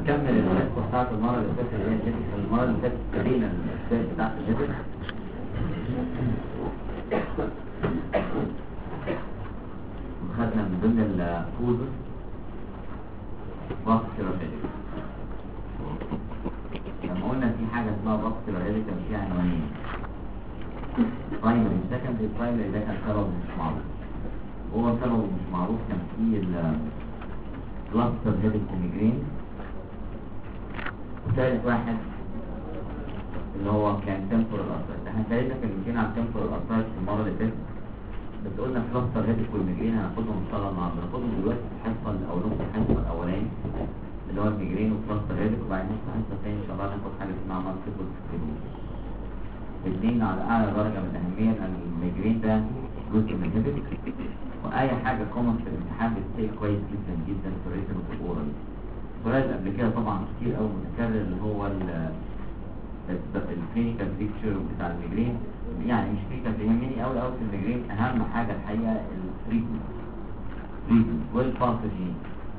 نكمل الحصه بتاعت المره اللي فاتت اللي هي الجينيتك. المره اللي فاتت ابتدينا الاسباب بتاعت الجينيتك وخدنا من ضمن الكوزز فاسكولار هيدك. لما قلنا في حاجه اسمها فاسكولار هيدك كان فيها عنوانين، برايمري سكندري. برايمري ده كان سبب مش معروف، هو سبب مش معروف. كان فيه كلاستر هيدك وميجرين. ثالث واحد اللي هو كان تمبورال ارترايتس. احنا ابتدينا كلمتين عن تمبورال ارترايتس المره اللي فاتت، بس قلنا كلاستر هيدك والميجرين هناخدهم ان شاء الله النهارده. هناخدهم دلوقتي في الحصه او نص الحصه الاولاني اللي هو الميجرين وكلاستر هيدك، وبعدين نص الحصه الثانيه ان شاء الله هناخد حاجه اسمها مالتيبل سكليروز. الاثنين على اعلى درجه من الاهميه، لان الميجرين ده جزء من الهيدك، واي حاجه كومن في الامتحان بتلاقي كويس جدا جدا في الريتن والاورال. السؤال قبل كده طبعا كتير قوي متكرر اللي هو الكلينيكال بيكتشر بتاع الميجرين. يعني مش كلينيكال، بيهمني قوي قوي في الميجرين اهم حاجه الحقيقه التريتمنت والباثوجين.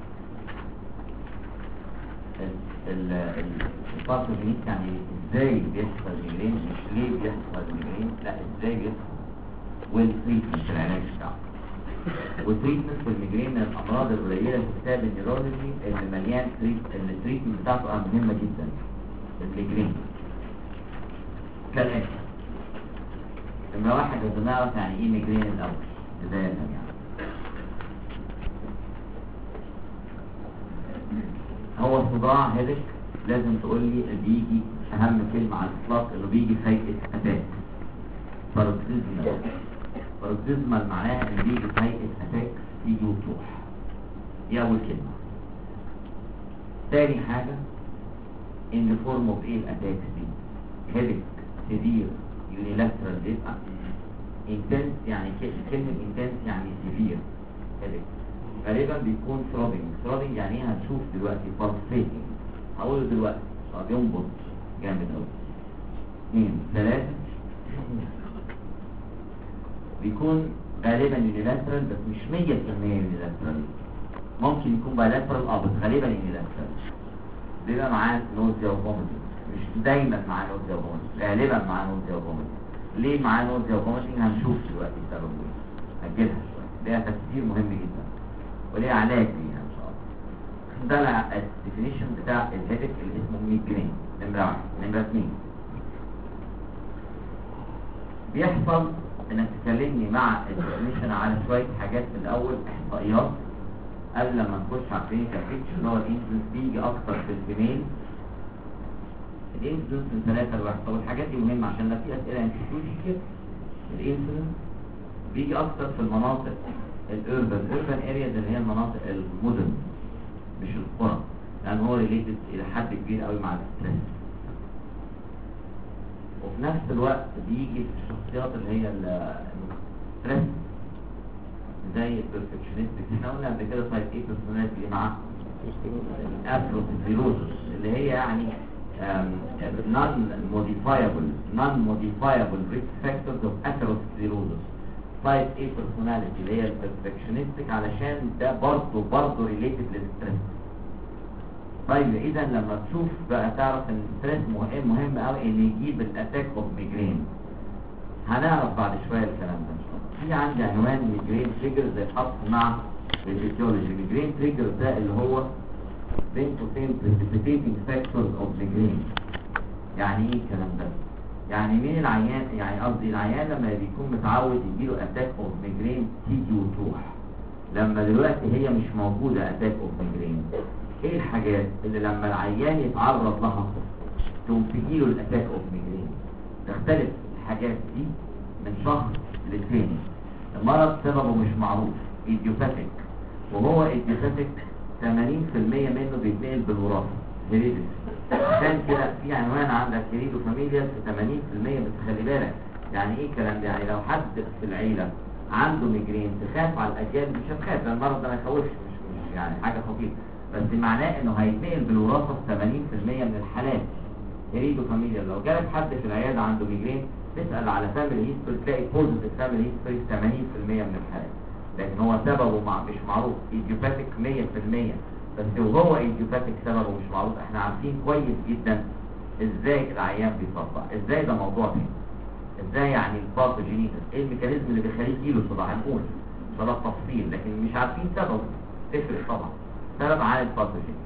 الباثوجين يعني ازاي بيحصل الميجرين، مش ليه بيحصل الميجرين، لا ازاي بيحصل، والتريتمنت العلاج بتاعه. والتريتمنت في الميجرين من الامراض القليله في كتاب النيورولوجي اللي مليان التريتمنت بتاعته مهمه جدا. الميجرين كالاتي: لما واحد لازم نعرف يعني ايه ميجرين الاول بدايه يعني. هو صداع هيدك، لازم تقول لي بيجي اهم كلمه على الاطلاق انه بيجي في هيئه اتاك باروكسيزمال. معناها ان بيجي في هيئه اتاك، يجي وتروح. دي اول كلمه. تاني حاجه ان فورم اوف ايه الاتاكس دي؟ هيدك سيفير يونيلاترال بيبقى انتنس، يعني كلمه انتنس يعني سيفير هيدك. غالبا بيكون ثروبنج يعني ايه؟ هنشوف دلوقتي. بالسيتنج هقوله دلوقتي، بينبض جامد قوي. 2 3 بيكون غالبا يونيلاترال، بس مش 100% يونيلاترال، ممكن يكون بايلاترال بس غالبا يونيلاترال. بيبقى معاه نوزيا وفوميتنج، مش دايما معاه نوزيا وفوميتنج، غالبا معاه نوزيا وفوميتنج. ليه معاه نوزيا وفوميتنج؟ هنشوف دلوقتي سببه ايه، هنجيلها شويه. ليها تفسير مهم جدا وليه علاج ليها ان شاء الله. ده الديفينيشن بتاع الهيدك اللي اسمه ميجرين. نمره 1. نمره 2 بيحصل انك تكلمني مع الديفينيشن على شويه حاجات من الاول، احصائيات قبل ما نخش على الكلينيكال بيكتشر. اللي هو الانسولين بيجي اكتر في الفيميل، الانسولين من 3 ل 1. طب الحاجات دي مهمه عشان لو في اسئله انستيتيوشن كده. الانسولين بيجي اكتر في المناطق الاربن ارياز، اللي هي المناطق المدن مش القرى، لان هو ريليتد الى حد كبير قوي مع الستريس. وفي نفس الوقت بيجي في الشخصيات اللي هي الستريس زي البرفكشنستك. احنا قلنا قبل كده تايب ايه بيرسوناليتي مع اثيروسكليروسس، اللي هي يعني non modifiable risk factors of atherosclerosis. تايب ايه بيرسوناليتي اللي هي البرفكشنستك، علشان ده برضه ريليتد للستريس. طيب اذا لما تشوف بقى تعرف ان الستريس مهم قوي ان يجيب الاتاك اوف ميجرين. هنعرف بعد شويه الكلام ده ان شاء الله. في عندي عنوان ميجرين تريجر زي حط مع الفيسيولوجي. ميجرين تريجر ده اللي هو بين قوسين precipitating factors of migraine. يعني ايه الكلام ده؟ يعني مين العيان، يعني قصدي العيان لما بيكون متعود يجيله اتاك اوف ميجرين تيجي وتروح. لما دلوقتي هي مش موجوده اتاك اوف ميجرين، ايه الحاجات اللي لما العيان يتعرض لها تقوم تجيله الاتاك اوف ميجرين؟ تختلف الحاجات دي من شخص للتاني. المرض سببه مش معروف، ايديوباثيك، وهو ايديوباثيك 80% منه بيتنقل بالوراثه، هيريديتي. عشان كده في عنوان عندك هيريدو فاميليا في 80%. بس خلي بالك يعني ايه الكلام ده؟ يعني لو حد في العيله عنده ميجرين تخاف على الاجيال؟ مش هتخاف، لان المرض ده ما يخوفش، مش يعني حاجه خطيره، بس معناه انه هيتنقل بالوراثه في 80% من الحالات. هيريدو فاميليا. لو جالك حد في العياده عنده ميجرين تسال على فاميلي هيستوري، تلاقي بوزيتيف فاميلي هيستوري 80% من الحالات، لكن هو سببه مش معروف. ايديوباثيك 100%، بس وهو ايديوباتيك سببه مش معروف. احنا عارفين كويس جدا ازاي العيان بيصدع، ازاي ده موضوع تاني. ازاي يعني الباثوجينيتس، ايه الميكانيزم اللي بيخليه يجيله صداع، هنقول صداع تفصيل، لكن مش عارفين سببه. تفرق طبعا سبب عن الباثوجين.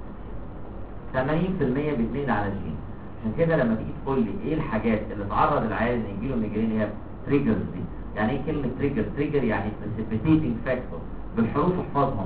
80% بيتنقل على الجين. عشان كده لما تيجي تقول لي ايه الحاجات اللي تعرض العيان ان يجيله ميجرين، هي تريجرز دي. يعني ايه كلمه تريجر؟ تريجر يعني بريسيبيتيتنج فاكتور، بالحروف احفظهم.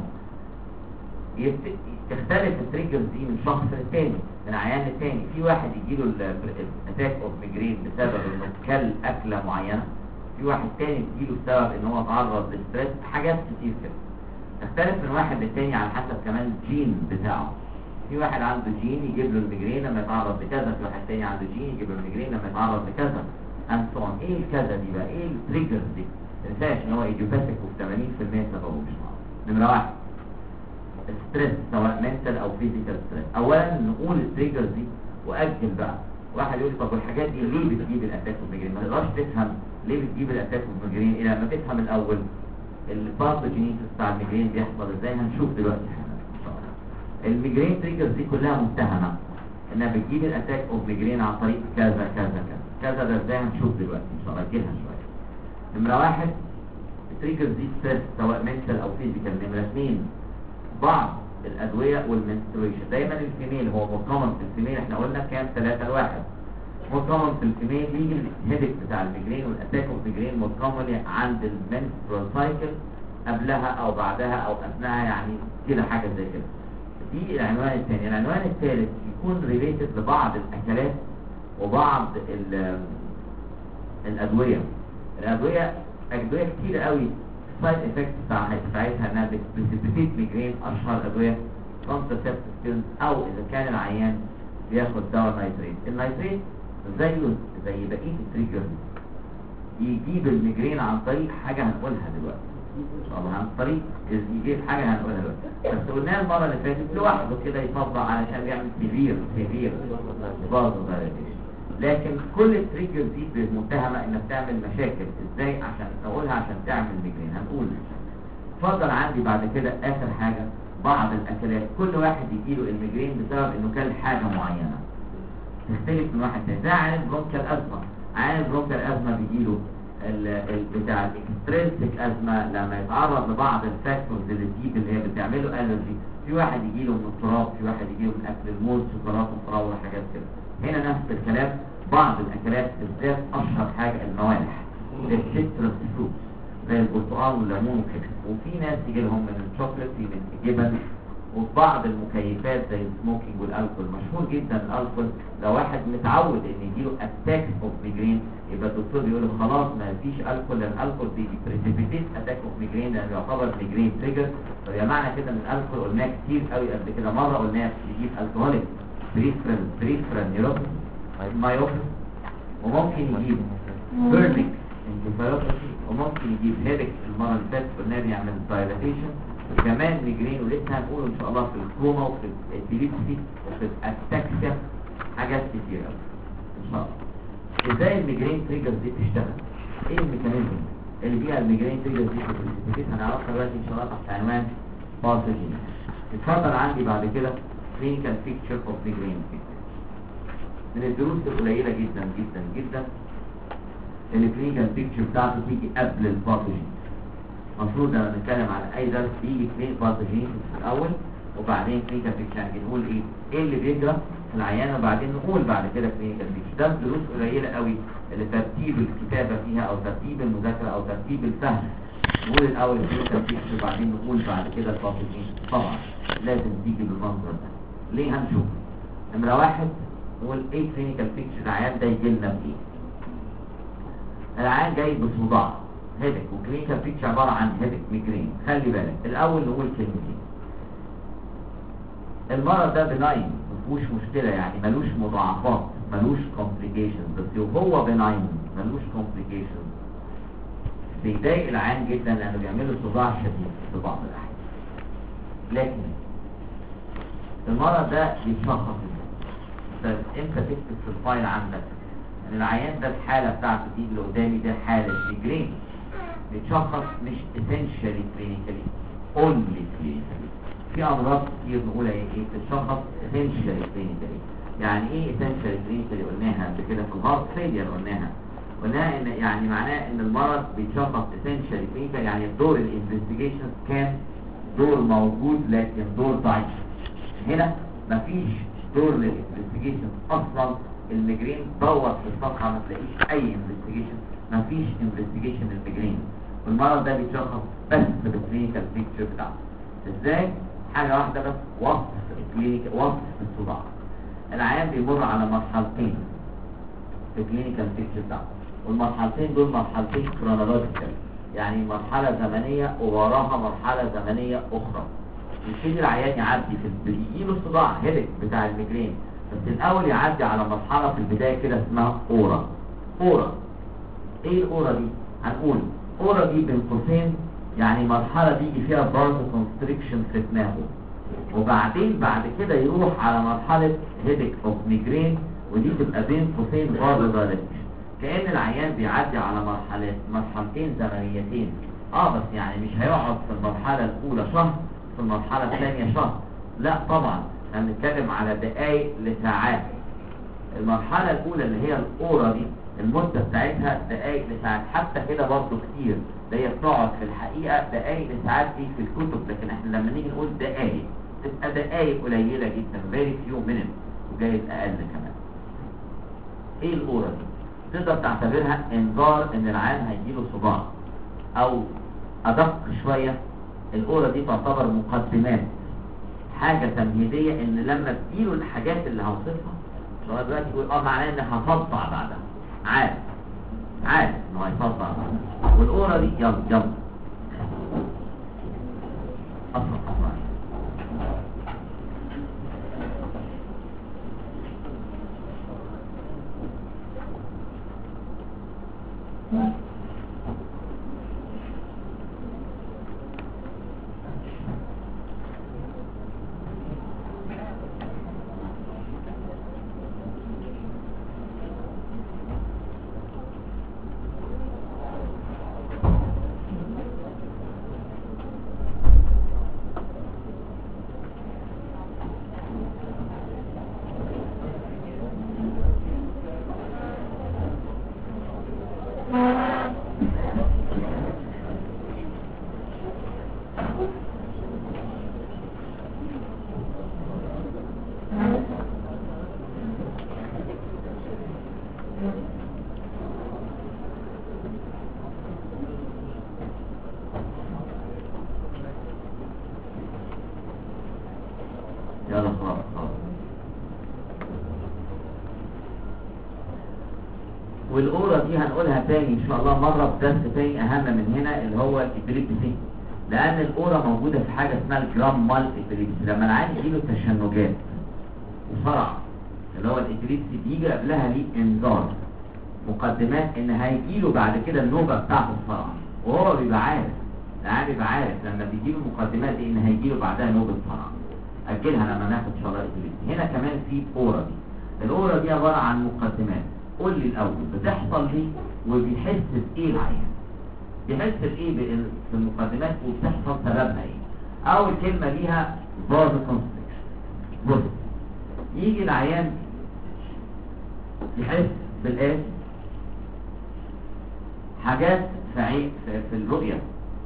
تختلف التريجرز دي من شخص للتاني، من عيان للتاني. في واحد يجيله الاتاك اوف ميجرين بسبب انه كل اكله معينه، في واحد تاني يجيله بسبب ان هو تعرض للستريس، حاجات كتير كده. تختلف من واحد للتاني على حسب كمان الجين بتاعه. في واحد عنده جين يجيب له الميجرين لما يتعرض لكذا، في واحد تاني عنده جين يجيب له الميجرين لما يتعرض لكذا and so on. ايه الكذا دي بقى؟ ايه التريجرز دي؟ ما تنساش ان هو ايديوباثيك وفي 80% سببه مش معروف. نمره واحد ستريس، سواء منتال او فيزيكال ستريس. اولا نقول التريجرز دي واجل بقى. واحد يقول لي طب والحاجات دي ليه بتجيب الاتاك اوف ميجرين؟ ما تقدرش تفهم ليه بتجيب الاتاك اوف ميجرين الا لما تفهم الاول الباثوجينيسيس بتاع الميجرين بيحصل ازاي. هنشوف دلوقتي ان شاء الله. الميجرين تريجرز دي كلها متهمه انها بتجيب الاتاك اوف ميجرين عن طريق كذا كذا كذا كذا. ده ازاي؟ هنشوف دلوقتي ان شاء الله. اجلها شويه. نمره واحد التريجرز دي ستريس، سواء منتال او فيزيكال. نمره اثنين بعض الادويه والمنستريشن. دايما الفيميل هو مكمن في الفيميل، احنا قلنا كام 3 لواحد. مكمن في الفيميل بيجي الهيدك بتاع الميجرين والاتاك اوف ميجرين مكمن عند المنسترال سايكل، قبلها او بعدها او اثناءها، يعني كده حاجه زي كده. دي العنوان الثاني. العنوان الثالث يكون ريليتد لبعض الاكلات وبعض الادويه. ادويه كتير قوي السايد افكت بتاعتها انها بتبريسيبيتيت ميجرين. اشهر ادويه كونتراسبتيف او اذا كان العيان بياخد دواء نايتريت. النايتريت زي بقيه التريجر يجيب الميجرين عن طريق حاجه هنقولها دلوقتي ان شاء الله. عن طريق يجيب حاجه هنقولها دلوقتي. بس قلناها المره اللي فاتت لوحده كده يطبق علشان بيعمل سيفير بازو دايليتيشن. لكن كل التريجر دي متهمه انها بتعمل مشاكل. ازاي؟ عشان نقولها عشان تعمل ميجرين. هنقول اتفضل. عندي بعد كده اخر حاجه بعض الاكلات. كل واحد يجيله الميجرين بسبب انه كل حاجه معينه، تختلف من واحد تاني. ده عين برونكيال ازمه. عين برونكيال ازمه بيجيله بتاع الاكسترينسيك ازمه لما يتعرض لبعض الفاكتورز اللي هي بتعمله الرجي. في واحد يجيله من التراب، في واحد يجيله من اكل الموز، سكرات وفراوله وحاجات كده. هنا نفس الكلام. بعض الاكلات بالذات اشهر حاجه الموالح زي السيترس فروت زي البرتقال والليمون وكده. وفي ناس يجي لهم من الشوكليت، من الجبن، وبعض المكيفات زي السموكينج والالكول. مشهور جدا الالكول. لو واحد متعود ان يجيله اتاك اوف ميجرين يبقى الدكتور بيقول له خلاص ما فيش الكول، لان الالكول بريسيبيتيت اتاك اوف ميجرين لانه يعتبر ميجرين تريجر. فيبقى معنى كده ان الالكول قلناه كتير قوي قبل كده. مره قلناه بيجيب الكهوليك بريفرال نيوروباثي مايوباثي، وممكن يجيب بيرنيك انكفالوباثي، وممكن يجيب هيدك. المره اللي فاتت قلنا بيعمل دايلاتيشن، وكمان ميجرين. ولسه هنقول ان شاء الله في الكوما وفي الابيليبسي وفي الاتاكسيا حاجات كتير قوي ان شاء الله. ازاي الميجرين تريجرز دي بتشتغل؟ ايه الميكانيزم اللي فيها الميجرين تريجرز دي؟ هنعرفها دلوقتي ان شاء الله تحت عنوان باثوجين. اتفضل. عندي بعد كده كلينيكال بيكتشر اوف ميجرين. من الدروس القليله جدا جدا جدا الكلينيكال بيكتشر بتاعته تيجي قبل الباثوجين. المفروض لما نتكلم على اي درس بيجي كلينيكال باثوجين في الاول وبعدين كلينيكال بيكتشر. يعني نقول ايه اللي بيجرى في العيان وبعدين نقول بعد كده كلينيكال بيكتشر. ده دروس قليله قوي اللي ترتيب الكتابه فيها او ترتيب المذاكره او ترتيب الفهم. نقول الاول كلينيكال بيكتشر وبعدين نقول بعد كده الباثوجين. طبعا لازم تيجي بالمنظر ده. ليه؟ هنشوف. نمره واحد نقول ايه كلينيكال بيكتشر العيان ده يجي لنا بايه. العيان جاي بصداع هيدك، وكلينيكال بيكتشر عباره عن هيدك ميجرين. خلي بالك الاول نقول كلمتين. المرض ده بناين مفيهوش مشكله، يعني ملوش مضاعفات، ملوش كومبليكيشنز. بس وهو بناين ملوش كومبليكيشنز بيضايق العيان جدا لانه بيعمله صداع شديد في بعض الاحيان. لكن المرض ده بيتشخص امتى تكتب في الفايل عندك ان العيان ده الحاله بتاعته دي اللي قدامي ده حاله ميجرين. بيتشخص مش essentially clinically only clinically. في امراض كتير نقول ايه بتشخص اسينشال كلينيكالي. يعني ايه اسينشال كلينيكالي؟ قلناها قبل كده في الهارت فيلير، قلناها ان يعني معناه ان المرض بيتشخص اسينشال كلينيكال، يعني دور الانفستيجيشن كان دور موجود لكن دور ضعيف. هنا مفيش دور للانفستيجيشن اصلا. الميجرين دور في الصفحه ما تلاقيش اي انفستيجيشن، مفيش انفستيجيشن للميجرين. والمرض ده بيتشخص بس بالكلينيكال بيكتشر بتاعه. ازاي؟ حاجه واحده بس، وصف الكلينيكال، وصف الصداع. العيان بيمر على مرحلتين في الكلينيكال بيكتشر بتاعه، والمرحلتين دول مرحلتين كرونولوجيكال، يعني مرحله زمنيه ووراها مرحله زمنيه اخرى. يبتدي العيان يعدي بيجيله الصداع هيدك بتاع الميجرين، بس الاول يعدي على مرحله في البدايه كده اسمها اورا. ايه الاورا دي؟ هنقول اورا دي بين قوسين يعني مرحله بيجي فيها بارز كونستريكشن في دماغه، وبعدين بعد كده يروح على مرحله هيدك اوف ميجرين، ودي تبقى بين قوسين بارز دايليتيشن. كأن العيان بيعدي على مرحلتين زمنيتين. بس يعني مش هيقعد في المرحله الاولى شهر، في المرحله الثانيه شهر، لا طبعا هنتكلم على دقائق لساعات. المرحله الاولى اللي هي الاورا دي المده بتاعتها دقائق لساعات، حتى كده برضه كتير، ده هي بتقعد في الحقيقه دقائق لساعات دي في الكتب، لكن احنا لما نيجي نقول دقائق تبقى دقائق قليله جدا، very few minutes، وجايز اقل كمان. ايه الاورا دي؟ تقدر تعتبرها انذار ان العيان هيجيله صداع، او ادق شويه الاورا دي تعتبر مقدمات، حاجه تمهيديه ان لما تجيله الحاجات اللي هوصفها لغايه دلوقتي يقول معناه ان هصدع بعدها، عارف انه هيصدع بعدها. والاورا دي يلا اصلا خلاص. والاورا دي هنقولها تاني ان شاء الله مره في درس تاني اهم من هنا، اللي هو الابريبسي، لان الاورا موجوده في حاجه اسمها الجرام مال ابريبسي. لما العيان يجيله تشنجات وصرع اللي هو الابريبسي بيجي قبلها ليه انذار، مقدمات ان هيجيله بعد كده النوبه بتاعت الصرع، وهو بيبقى عارف، العيان بيبقى عارف لما بيجيله المقدمات دي ان هيجيله بعدها نوبه صرع. اجلها لما ناخد ان شاء الله الابريبسي. هنا كمان في اورا دي، الاورا دي عباره عن مقدمات. قول لي الاول بتحصل ليه وبيحس بايه العيان؟ بيحس بايه في المقدمات وبتحصل سببها ايه؟ اول كلمه ليها فاز كونستريكشن. بص، يجي العيان يحس بالايه؟ حاجات في الرؤيه،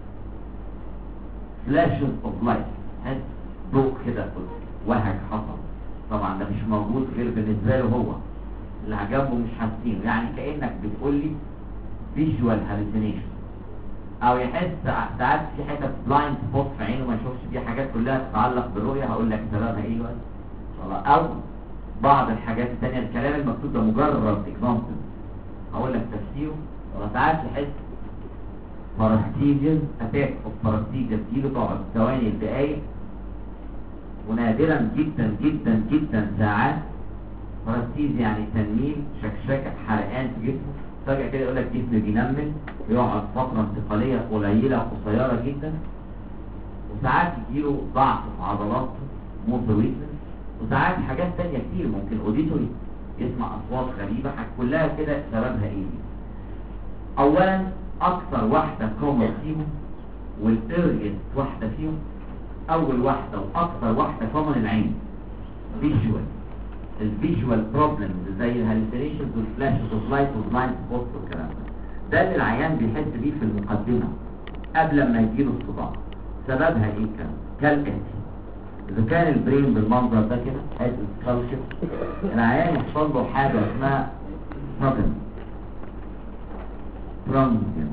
فلاشز اوف لايت، حس ضوء كده، وهج حصل. طبعا ده مش موجود غير بالنسبه له هو، اللي جنبه مش حاسين، يعني كأنك بتقول لي فيجوال هالوسينيشن. او يحس ساعات في حته بلايند سبوت في عينه ما يشوفش، دي حاجات كلها تتعلق بالرؤيه، هقول لك سببها ايه ان شاء الله. او بعض الحاجات الثانيه، الكلام المكتوب ده مجرد اكزامبل، هقول لك تفسيره. ساعات يحس باراستيجيال اتاك اوف باراستيجيال، تجيله تقعد ثواني دقايق، ونادرا جدا جدا جدا ساعات باراستيز يعني تنميل، شكشكه، حرقان في جسمه، فجأة كده يقول لك جسمه بينمل، ويقعد فترة انتقالية قليلة قصيرة جدا. وساعات يجيله ضعف في عضلاته، موتور ويكنس. وساعات حاجات تانية كتير، ممكن اوديتوري، يسمع اصوات غريبة، كلها كده سببها ايه؟ اولا اكثر واحدة كومن فيهم والارجست واحدة فيهم اول واحده واكثر واحده كومن العين فيجوال. الفيجوال بروبلمز زي الهالوسينيشنز والفلاشز اوف لايت والبلايند سبوتس والكلام ده اللي العيان بيحس بيه في المقدمه قبل ما يجيله الصداع. سببها ايه؟ كالاتي. اذا كان البرين بالمنظر ده كده هذا السكالكل، العيان يحصل له حاجه اسمها sudden transient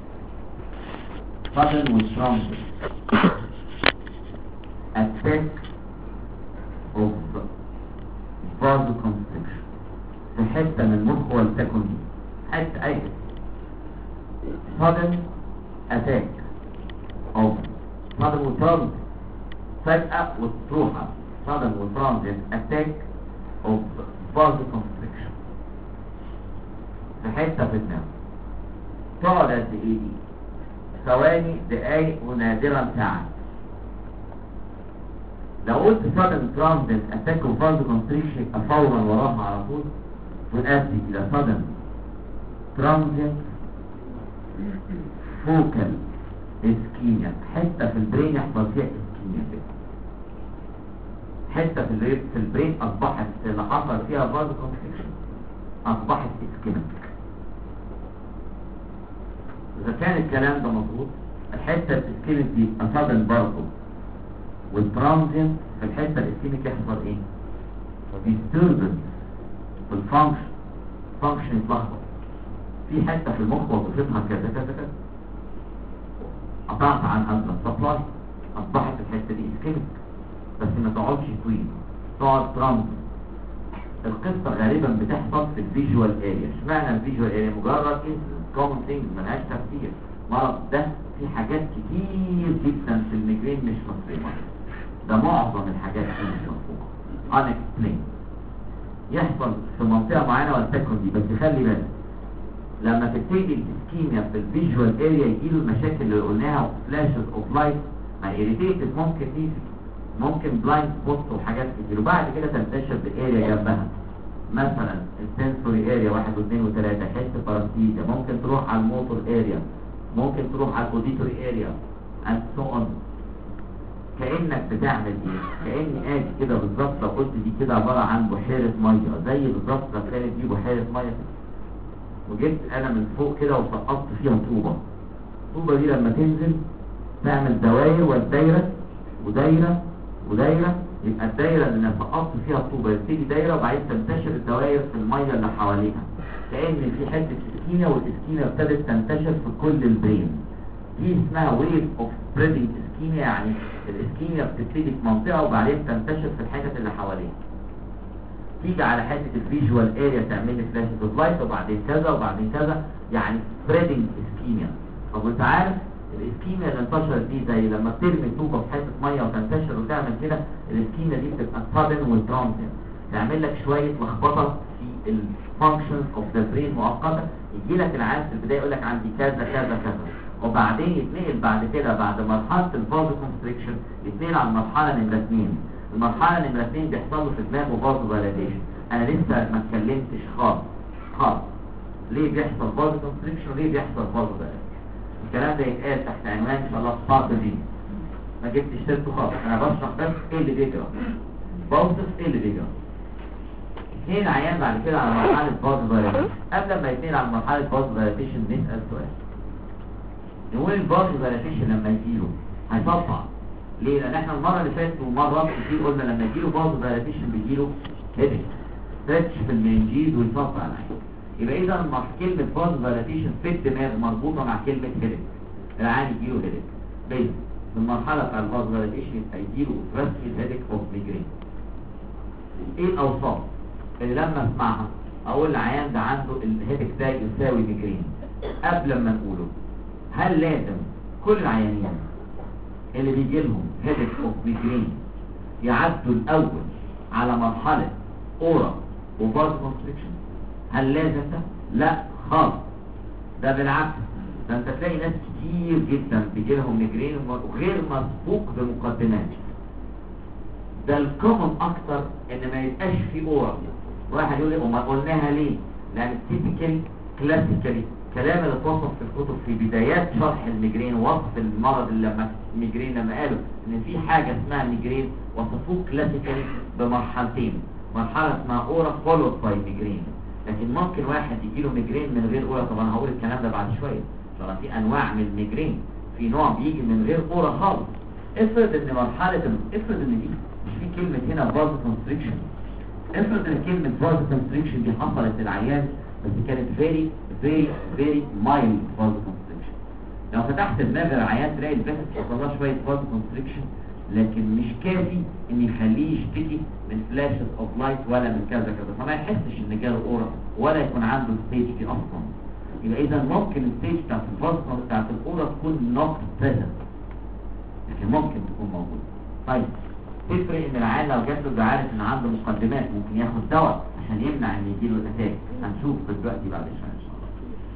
attack of vasoconstriction في حته من المخ والتكن دي حته اي sudden attack of sudden وترانزيت فجأة وتروحها sudden وترانزيت attack of vasoconstriction في حته في الدم. تقعد قد ايه دي؟ ثواني، دقايق، ونادرا ساعات. لو قلت sudden transient attack of vasoconstriction يبقى فورا وراها على طول تؤدي الى sudden transient focal ischemia. حته في البرين يحصل فيها ischemia كده. حته في البرين اصبحت اللي حصل فيها vasoconstriction اصبحت ischemic. إذا كان الكلام ده مظبوط الحتة الاسكيميك دي أصابن برضه والترانزينت في الحتة الاسكيميك يحصل ايه؟ disturbance في الفانكشن يتلخبط في حتة في المخ وظيفتها كذا كذا كذا، قطعت عن السبلاي أصبحت الحتة دي اسكيميك بس ما تقعدش طويل، تقعد ترانزينت. القصة غالبا بتحصل في الفيجوال اريا. اشمعنى الفيجوال اريا؟ مجرد كومن ثينجز ملهاش تفسير. مرض ده في حاجات كتير جدا في الميجرين مش مفهومه، ده معظم الحاجات دي مش مفهومه unexplained. يحصل في منطقه معينه والتكن دي بس خلي بالك لما تبتدي الاسكيميا في الفيجوال اريا يجيله المشاكل اللي قلناها فلاشز اوف لايت مع ايريتيتد، ممكن ايزي، ممكن بلايند سبوت وحاجات كتير، وبعد كده تنتشر بالاريا جنبها. مثلا السنسوري اريا 1 و2 و3 حس بارستيزيا، ممكن تروح على الموتور اريا، ممكن تروح على الاوديتوري اريا اند سو اون. كانك بتعمل ايه؟ كاني ادي كده بالظبط لو قلت دي كده عباره عن بحيره ميه، زي بالظبط لو كانت دي بحيره ميه وجبت انا من فوق كده وسقطت فيها طوبه. الطوبه دي لما تنزل تعمل دوائر والدايره ودايره ودايره، يبقى الدايره اللي سقطت فيها الطوبه يبتدي دايره وبعدين تنتشر الدوائر في الميه اللي حواليها، كأن في حته اسكيميا والاسكيميا ابتدت تنتشر في كل البرين. دي اسمها ويف اوف سبريدنج اسكيميا، يعني الاسكيميا بتبتدي في منطقه وبعدين تنتشر في الحتت اللي حواليها. تيجي على حته الفيجوال اريا تعمل لي فلاش اوف لايت وبعدين كذا وبعدين كذا، يعني سبريدنج اسكيميا. طب وانت عارف الاسكيميا اللي انتشرت دي زي لما بترمي طوبه في حته ميه وتنتشر وتعمل كده، الاسكيميا دي بتبقى sudden والترانزيت، تعمل لك شويه لخبطه في الفانكشنز اوف ذا برين مؤقته. يجي لك العيان في البدايه يقول لك عندي كذا كذا كذا، وبعدين يتنقل بعد كده بعد مرحله الفازوكونستريكشن يتنقل على المرحله نمره 2. المرحله نمره 2 بيحصل له في دماغه فازو فاليديشن. انا لسه ما اتكلمتش خالص ليه بيحصل فازوكونستريكشن وليه بيحصل فازو فاليديشن. الكلام ده يتقال تحت عنوان ان شاء الله الصعب دي، ما جبتش سيرته خالص، انا بشرح بس ايه اللي بيجرى، بوصف ايه اللي بيجرى. اثنين عيان بعد كده على مرحله فازو فاليديشن. قبل ما يتنقل على مرحله فازو فاليديشن نسال سؤال، نقول الفازو فاليديشن لما يجيله هيصفع ليه؟ لان احنا المره اللي فاتت ومرات كتير قلنا لما يجيله فازو فاليديشن بيجيله هيدك ستريتش في المنجيز ويصفع العين. يبقى اذا كلمه فازو فاليديشن في الدماغ مربوطه مع كلمه هيدك. العين يجيله هيدك بس في المرحله بتاع الفازو فاليديشن يبقى يجيله رسمي هيدك اوف ميجرين. ايه الاوصاف اللي لما اسمعها اقول العيان ده عنده الهيدك ده يساوي ميجرين؟ قبل ما نقوله هل لازم كل العيانين اللي بيجي لهم هيدك اوف ميجرين يعدوا الاول على مرحله اورا وفازوكونستريكشن؟ هل لازم ده؟ لا خالص، ده بالعكس، ده انت تلاقي ناس كتير جدا بيجي لهم ميجرين وغير مسبوق بمقدمات. ده الكومن اكتر ان ما يبقاش في اورا. واحد يقول لي وما قلناها ليه؟ لان تيبيكالي كلاسيكالي الكلام اللي اتوصف في الكتب في بدايات شرح الميجرين، وصف المرض اللي لما الميجرين، لما قالوا ان في حاجه اسمها ميجرين وصفوه كلاسيكالي بمرحلتين، مرحله اسمها اورا فولود باي ميجرين. لكن ممكن واحد يجيله ميجرين من غير اورا. طبعا هقول الكلام ده بعد شويه، طبعا في انواع من الميجرين، في نوع بيجي من غير اورا خالص. افرض ان افرض ان دي مش في كلمه هنا باز كونستريكشن، افرض ان كلمه باز كونستريكشن دي حصلت للعيان بس كانت very mild باز كونستريكشن. لو فتحت دماغ العيان تلاقي البيتس حصل لها شويه باز كونستريكشن، لكن مش كافي ان يخليه يشتكي من فلاشز اوف لايت ولا من كذا كذا، فما يحسش ان جاله اورا ولا يكون عنده ستيج دي اصلا. يبقى اذا ممكن الستيج بتاعت الباز بتاعت الاورا تكون نوت بريزنت، لكن ممكن تكون موجوده. طيب تفرق ان العيان لو جات له ده عارف ان عنده مقدمات، ممكن ياخد دواء عشان يمنع ان يجيله الاتاك. هنشوف دلوقتي بعد شويه ان شاء الله.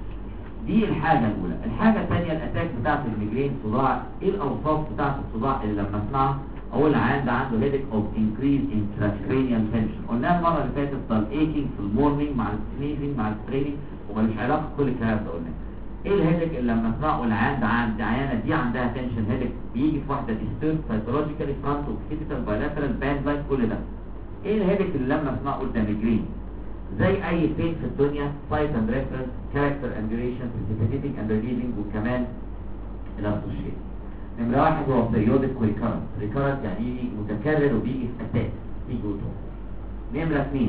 دي الحاجه الاولى. الحاجه الثانيه الاتاك بتاعت الميجرين، صداع. ايه الاوصاف بتاعت الصداع اللي لما اسمعها اقول العيان ده عنده هيدك اوف انكريز انتراكرينيال تنشن؟ قلناها المره اللي فاتت، ضل ايكينج في المورنينج مع السنيزنج مع الستريننج، ومالوش علاقه بكل الكلام ده قلناه. ايه الهيدك اللي لما اسمعه العيان ده عيانه دي عندها تنشن هيدك، بيجي في واحده ديستورد سايكولوجيكالي فرونت وفيزيكال بايلاترال باند لايك كل ده. ايه الهيدك اللي لما اسمعه قلت ده ميجرين؟ زي اي بين في الدنيا، سايت اند ريفرنس، كاركتر اند ديوريشن، بريسيبيتيتنج اند ريليفنج، وكمان الاسوشيت. نمره واحد هو بيريودك وريكارنت. ريكارنت يعني يجي متكرر وبيجي في اتاك، يجي وتروح. نمره اثنين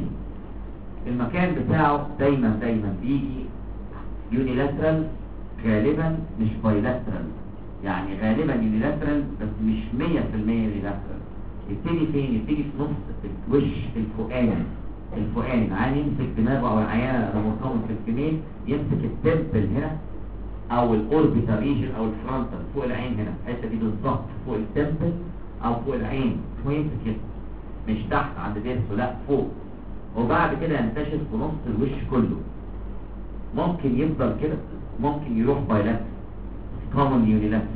المكان بتاعه دايما بيجي يونيلاترال، غالبا مش بايلاترال، يعني غالبا يونيلاترال بس مش 100% يونيلاترال. يبتدي فين؟ يبتدي في نص الوش الفوقاني. العيان يمسك دماغه، او العيانه لما مرتبط في الفمين يمسك التمبل هنا او الاوربيتال ريجن او الفرونتال فوق العين هنا، الحته دي بالظبط فوق التمبل او فوق العين، هو يمسك كده مش تحت عند ضرسه، لا فوق، وبعد كده ينتشر في نص الوش كله. ممكن يفضل كده، ممكن يروح بايلاترال، كومن يونيلاترال.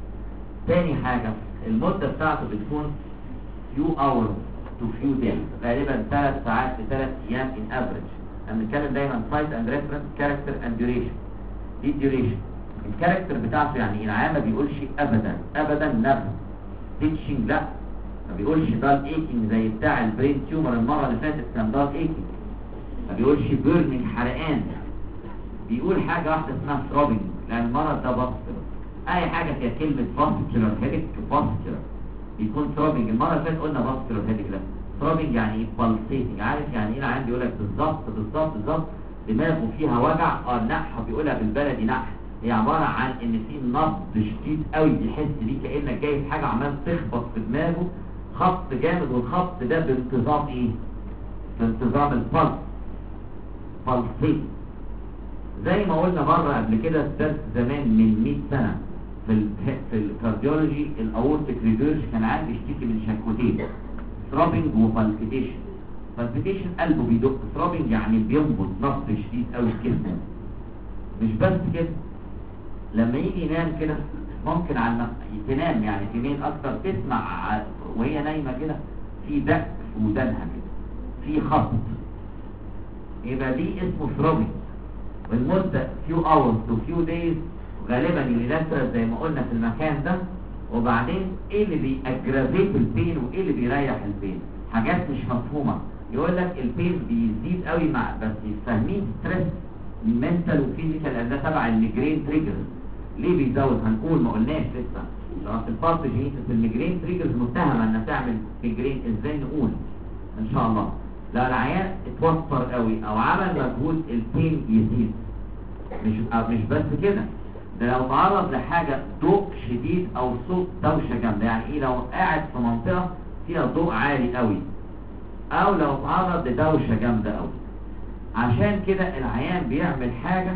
تاني حاجه المده بتاعته بتكون few hours to few days، غالبا 3 ساعات ل 3 ايام in average. انا بنتكلم دايما site and reference, character and duration. دي duration. الكاركتر بتاعته يعني العيان ما بيقولش ابدا نفس تيتشنج، لا ما بيقولش دال ايكينج زي بتاع البرين تيومر المره اللي فاتت كان دال ايكينج، ما بيقولش بيرنينج حرقان، بيقول حاجه واحده اسمها ثروبنج، لان المرض ده فاسكولار. اي حاجه فيها كلمه فاسكولار هيدك فاسكولار بيكون ثروبنج. المره اللي فاتت قلنا فاسكولار هيدك، لا ثروبنج يعني ايه؟ بالسيتنج. عارف يعني ايه؟ العيان بيقول لك بالظبط دماغه فيها وجع. النحه بيقولها بالبلدي نحه، هي عباره عن ان في نبض شديد قوي بيحس بيه كانك جاي في حاجه عمال تخبط في دماغه خبط جامد، والخبط ده بانتظام ايه؟ بانتظام البلس، بالسيت. زي ما قلنا مره قبل كده في درس زمان من 100 سنه في الكارديولوجي، الاورتيك ريفيرج كان عندي يشتكي من شكوتين، ثروبنج وبالبيتيشن. بالبيتيشن قلبه بيدق، ثروبنج يعني بينبض نبض شديد قوي في جسمه. مش بس كده، لما يجي ينام كده ممكن تنام يعني في مين اكتر، تسمع وهي نايمه كده في دق في ودانها كده، في خبط، يبقى دي اسمه ثروبنج. والمده few hours to few days، غالبا يونيلاترال زي ما قلنا في المكان ده. وبعدين ايه اللي بيأجرافيت البين وايه اللي بيريح البين؟ حاجات مش مفهومه. يقول لك البين بيزيد قوي مع بس فاهمين ستريس منتال وفيزيكال، لان ده تبع الميجرين تريجرز. ليه بيزود؟ هنقول ما قلناش لسه. في الباثوجينيسيس الميجرين تريجرز متهمه انها تعمل ميجرين، ازاي نقول ان شاء الله. لا العيان اتوتر قوي او عمل مجهود البين يزيد. مش بس كده، ده لو تعرض لحاجه ضوء شديد او صوت دوشه جامده، يعني ايه؟ لو قاعد في منطقه فيها ضوء عالي قوي، او لو تعرض لدوشه جامده قوي. عشان كده العيان بيعمل حاجه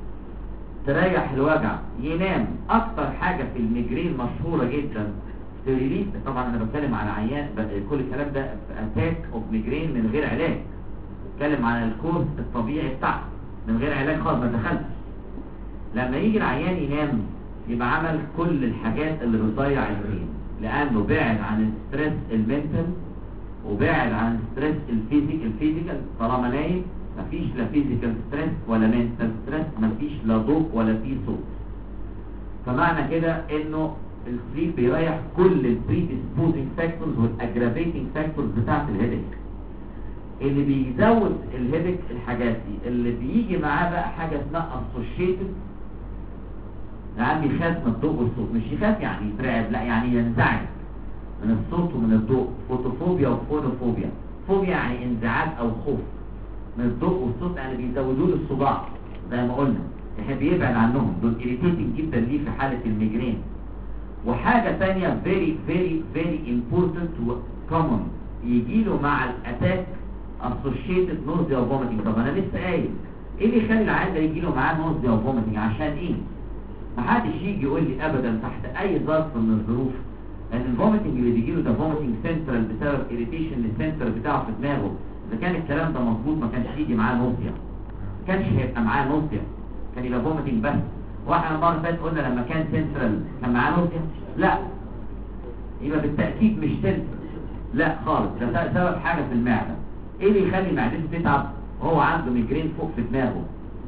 تريح الوجع، ينام. اكتر حاجه في الميجرين مشهوره جدا ستيريليت. طبعا انا بتكلم على عيان كل الكلام ده في اتاك اوف ميجرين من غير علاج، بتكلم على الكورس الطبيعي بتاعه من غير علاج خالص، ما دخلتش. لما يجي العيان ينام يبقى عمل كل الحاجات اللي بتضيع البين، لانه بعد عن الستريس المنتال وبعد عن الستريس الفيزيكال طالما نايم، مفيش لا فيزيكال ستريس ولا منتال ستريس، مفيش لا ضوء ولا في صوت. فمعنى كده انه السليب بيريح كل البريديسبوزنج فاكتورز والاجرافيتنج فاكتورز بتاعت الهيدك. اللي بيزود الهيدك الحاجات دي، اللي بيجي معاه بقى حاجه اسمها اسوشيتد. يعني بيخاف من الضوء والصوت، مش يخاف يعني يترعب، لا يعني ينزعج من الصوت ومن الضوء. فوتوفوبيا وفونوفوبيا. فوبيا يعني انزعاج او خوف من الضوء والصوت، يعني بيزودوا له الصداع زي ما قلنا، يحب يبعد عنهم، دول irritating جدا ليه في حاله الميجرين. وحاجه ثانيه very important و common يجي له مع الاتاك associated nausea و vomiting. طب انا لسه قايل ايه اللي يخلي العيان ده يجي له معاه nausea و vomiting؟ عشان ايه؟ محدش يجي يقول لي ابدا تحت اي ظرف من الظروف ان الفوميتنج اللي بيجي له ده فوميتنج سنترال بسبب irritation للسنتر بتاعه في دماغه. اذا كان الكلام ده مظبوط ما كانش يجي معاه نوزيا، ما كانش هيبقى معاه نوزيا، كان يبقى فوميتنج بس. واحنا المره اللي فاتت قلنا لما كان سنترال كان معاه نوزيا؟ لا، يبقى بالتاكيد مش سنترال، لا خالص، ده سبب حاجه في المعده. ايه اللي يخلي معدته تتعب وهو عنده ميجرين فوق في دماغه؟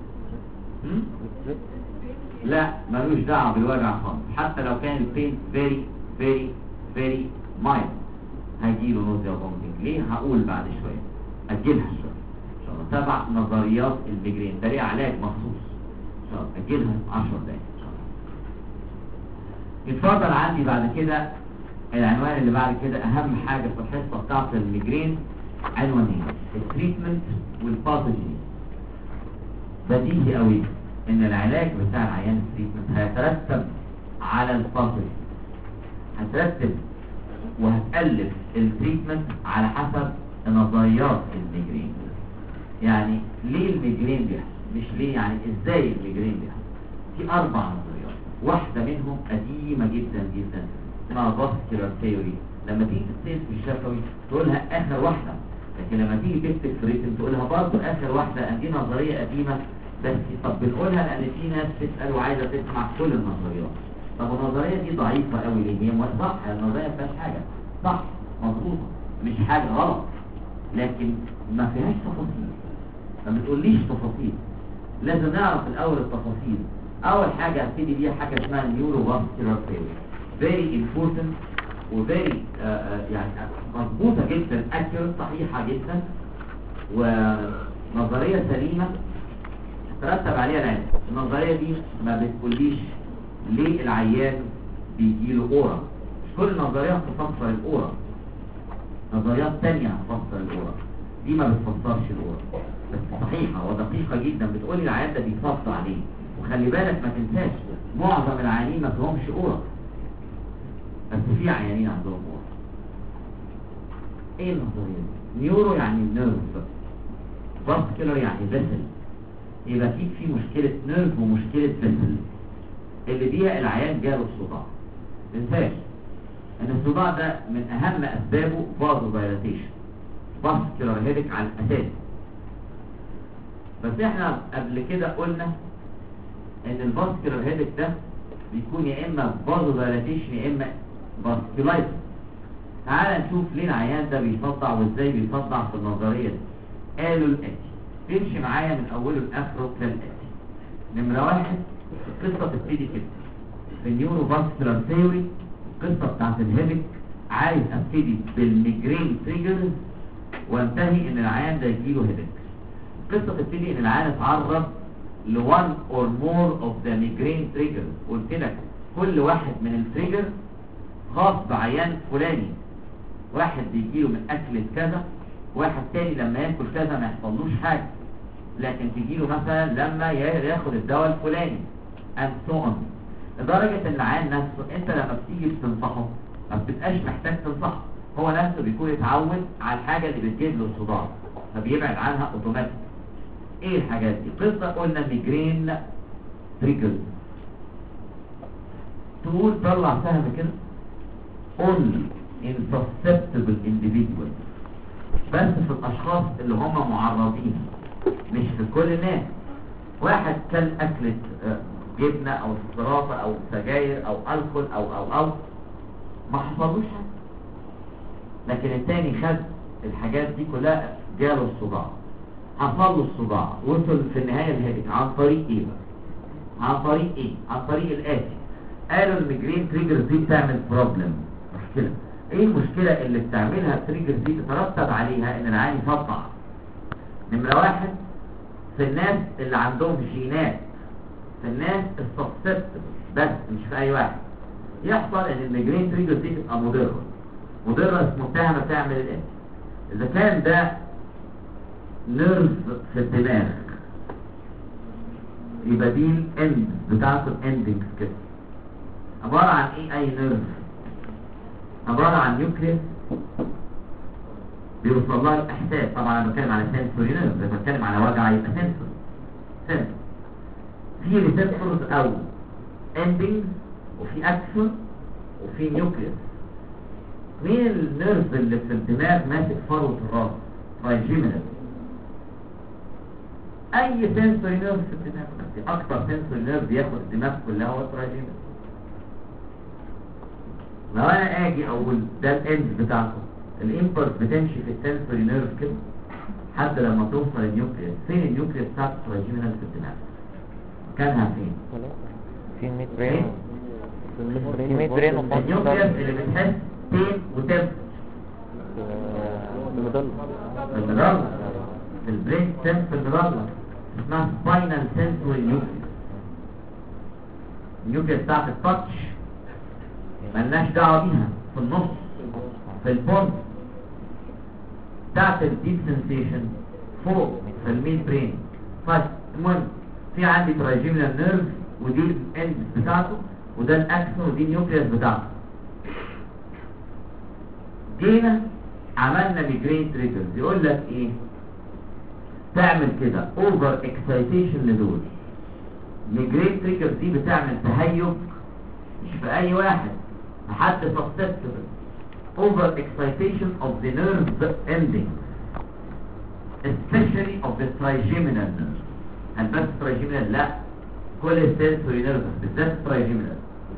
لا ملوش دعوه بالوجع خالص، حتى لو كان البين very mild هيجيله نوزيا وفوميتنج. ليه؟ هقول بعد شويه، اجلها شويه ان شاء الله. 7 نظريات الميجرين ده ليه علاج مخصوص ان شاء الله، اجلها 10 دقايق ان شاء الله. اتفضل عندي بعد كده العنوان اللي بعد كده، اهم حاجه في الحصه بتاعه الميجرين عنوانين، التريتمنت والباثوجيني. بديهي قوي ان العلاج بتاع العيان التريتمنت هيترتب على الباثوجيني، هترتب وهتألف التريتمنت على حسب نظريات الميجرين. يعني ليه الميجرين بيحصل؟ مش ليه، يعني ازاي الميجرين بيحصل. في 4 نظريات، واحدة منهم قديمة جدا اسمها فاسكولار ثيوري. لما تيجي تكتب في الشفوي تقولها اخر واحدة، لكن لما تيجي تكتب في ريتم تقولها برضه اخر واحدة. دي نظرية قديمة بس طب بنقولها لان في ناس تسأل وعايزة تسمع كل النظريات. طب النظرية دي ضعيفة قوي ليه؟ هي صح، النظرية ما فيهاش حاجة، صح مظبوطة، مش حاجة غلط، لكن ما فيهاش تفاصيل. ما بتقوليش تفاصيل، لازم نعرف الاول التفاصيل. اول حاجة هبتدي بيها حاجة اسمها نيورو فاسكولار ثيوري، very important و very يعني مظبوطة جدا، accurate صحيحة جدا، ونظرية سليمة ترتب عليها العلم. النظرية دي ما بتقوليش ليه العيان بيجيله أورا، مش كل النظريات تفسر الأورا، نظريات تانية هتفسر الأورا، دي ما بتفسرش الأورا، بس صحيحة ودقيقة جدا بتقولي العيان ده بيفسر عليه. وخلي بالك ما تنساش معظم العيانين ما فيهمش أورا، بس في عيانين عندهم أورا. ايه النظرية دي؟ نيورو يعني نيرف، فاسكولار يعني فيسل، يبقى في مشكلة نيرف ومشكلة فيسل اللي بيها العيان جاله الصداع. تنساش ان الصداع ده من اهم اسبابه فازو دايلاتيشن، فاسكولار هيدك على الاساس. بس احنا قبل كده قلنا ان الفاسكولار هيدك ده بيكون يا اما فازو دايلاتيشن يا اما فاسكولايتس. تعال نشوف ليه العيان ده بيصدع وازاي بيصدع في النظرية دي. قالوا الاتي، تمشي معايا من اوله لاخره كالاتي. نمرة 1، القصة تبتدي كده في النيورو فاسكولار ثيوري، القصة بتاعت الهيدك عايز ابتدي بالميجرين تريجرز وانتهي ان العيان ده يجيله هيدك. القصة تبتدي ان العيان اتعرض ل one or more of the migraine triggers. قلت لك كل واحد من التريجر خاص بعيان فلاني، واحد بيجيله من اكلة كذا، واحد تاني لما ياكل كذا ما يحصلوش حاجة، لكن تجيله مثلا لما ياخد الدواء الفلاني and so on. لدرجة ان العيان نفسه انت لما بتيجي بتنصحه ما بتبقاش محتاج تنصحه، هو نفسه بيكون اتعود على الحاجة اللي بتجيب له الصداع فبيبعد عنها اوتوماتيك. ايه الحاجات دي؟ قصة قلنا ميجرين تريجرز. تقول طلع سهم كده only in susceptible individuals، بس في الاشخاص اللي هم معرضين، مش في كل الناس. واحد كل اكلة جبنة او سكرافة او سجاير او الكول او ما حصلوش حاجة، لكن التاني خد الحاجات دي كلها جاله الصداع. حصل له الصداع، وصل في النهايه الهيدك عن طريق ايه بقى؟ عن طريق الاتي. قالوا الميجرين تريجرز دي بتعمل بروبلم، مشكله. ايه المشكله اللي بتعملها التريجرز دي؟ تترتب عليها ان العين يصدع. نمره واحد، في الناس اللي عندهم جينات، في الناس السبسبت بس مش في اي واحد، يحصل ان الميجرين تريجرز دي تبقى مضره متهمه تعمل الاتي. اذا كان ده نيرف في الدماغ يبقى دي الاند بتاعته الاندنجز كده. عباره عن ايه اي نيرف؟ عباره عن نيوكليس بيوصل لها الاحساس. طبعا انا بتكلم على سنسوري نيرف، لما بتكلم على وجع يبقى سنسور. في ريسبتورز او اندنجز وفي اكسون وفي نيوكليس. مين النيرف اللي في الدماغ ماسك فروه الراس؟ ترايجيمينال. اي سنسوري نيرف في الدماغ، بس اكتر سنسوري نيرف بياخد الدماغ كلها هو الترايجيمينال. لو انا اجي اقول ده الاند بتاعته، الامبلس بتمشي في السنسوري نيرف كده حتى لما توصل النيوكليس. فين النيوكليس بتاعت الترايجيمينال في الدماغ؟ مكانها فين؟ في الميد برين. في ميد برين النيوكليس اللي بتحس بين وتم المدلة في البرين تم في المدلة، اسمها سباينال سنسوري نيوكليس. النيوكليس بتاعت التاتش ملناش دعوه بيها، في النص في البون. بتاعت الديب سنسيشن فوق في الميد برين. المهم في عندي ترايجيمينال نيرف ودي الاند بتاعته، وده الاكسون ودي النيوكليس بتاعته. جينا عملنا ميجرين تريجرز. يقول لك ايه؟ تعمل كده اوفر اكسايتيشن لدول. ميجرين تريجرز دي بتعمل تهيج مش في اي واحد، لحد susceptible. over excitation of the nerve ending especially of the trigeminal nerve. هل بس trigeminal؟ لا، كل السنسوري نيرف بالذات trigeminal.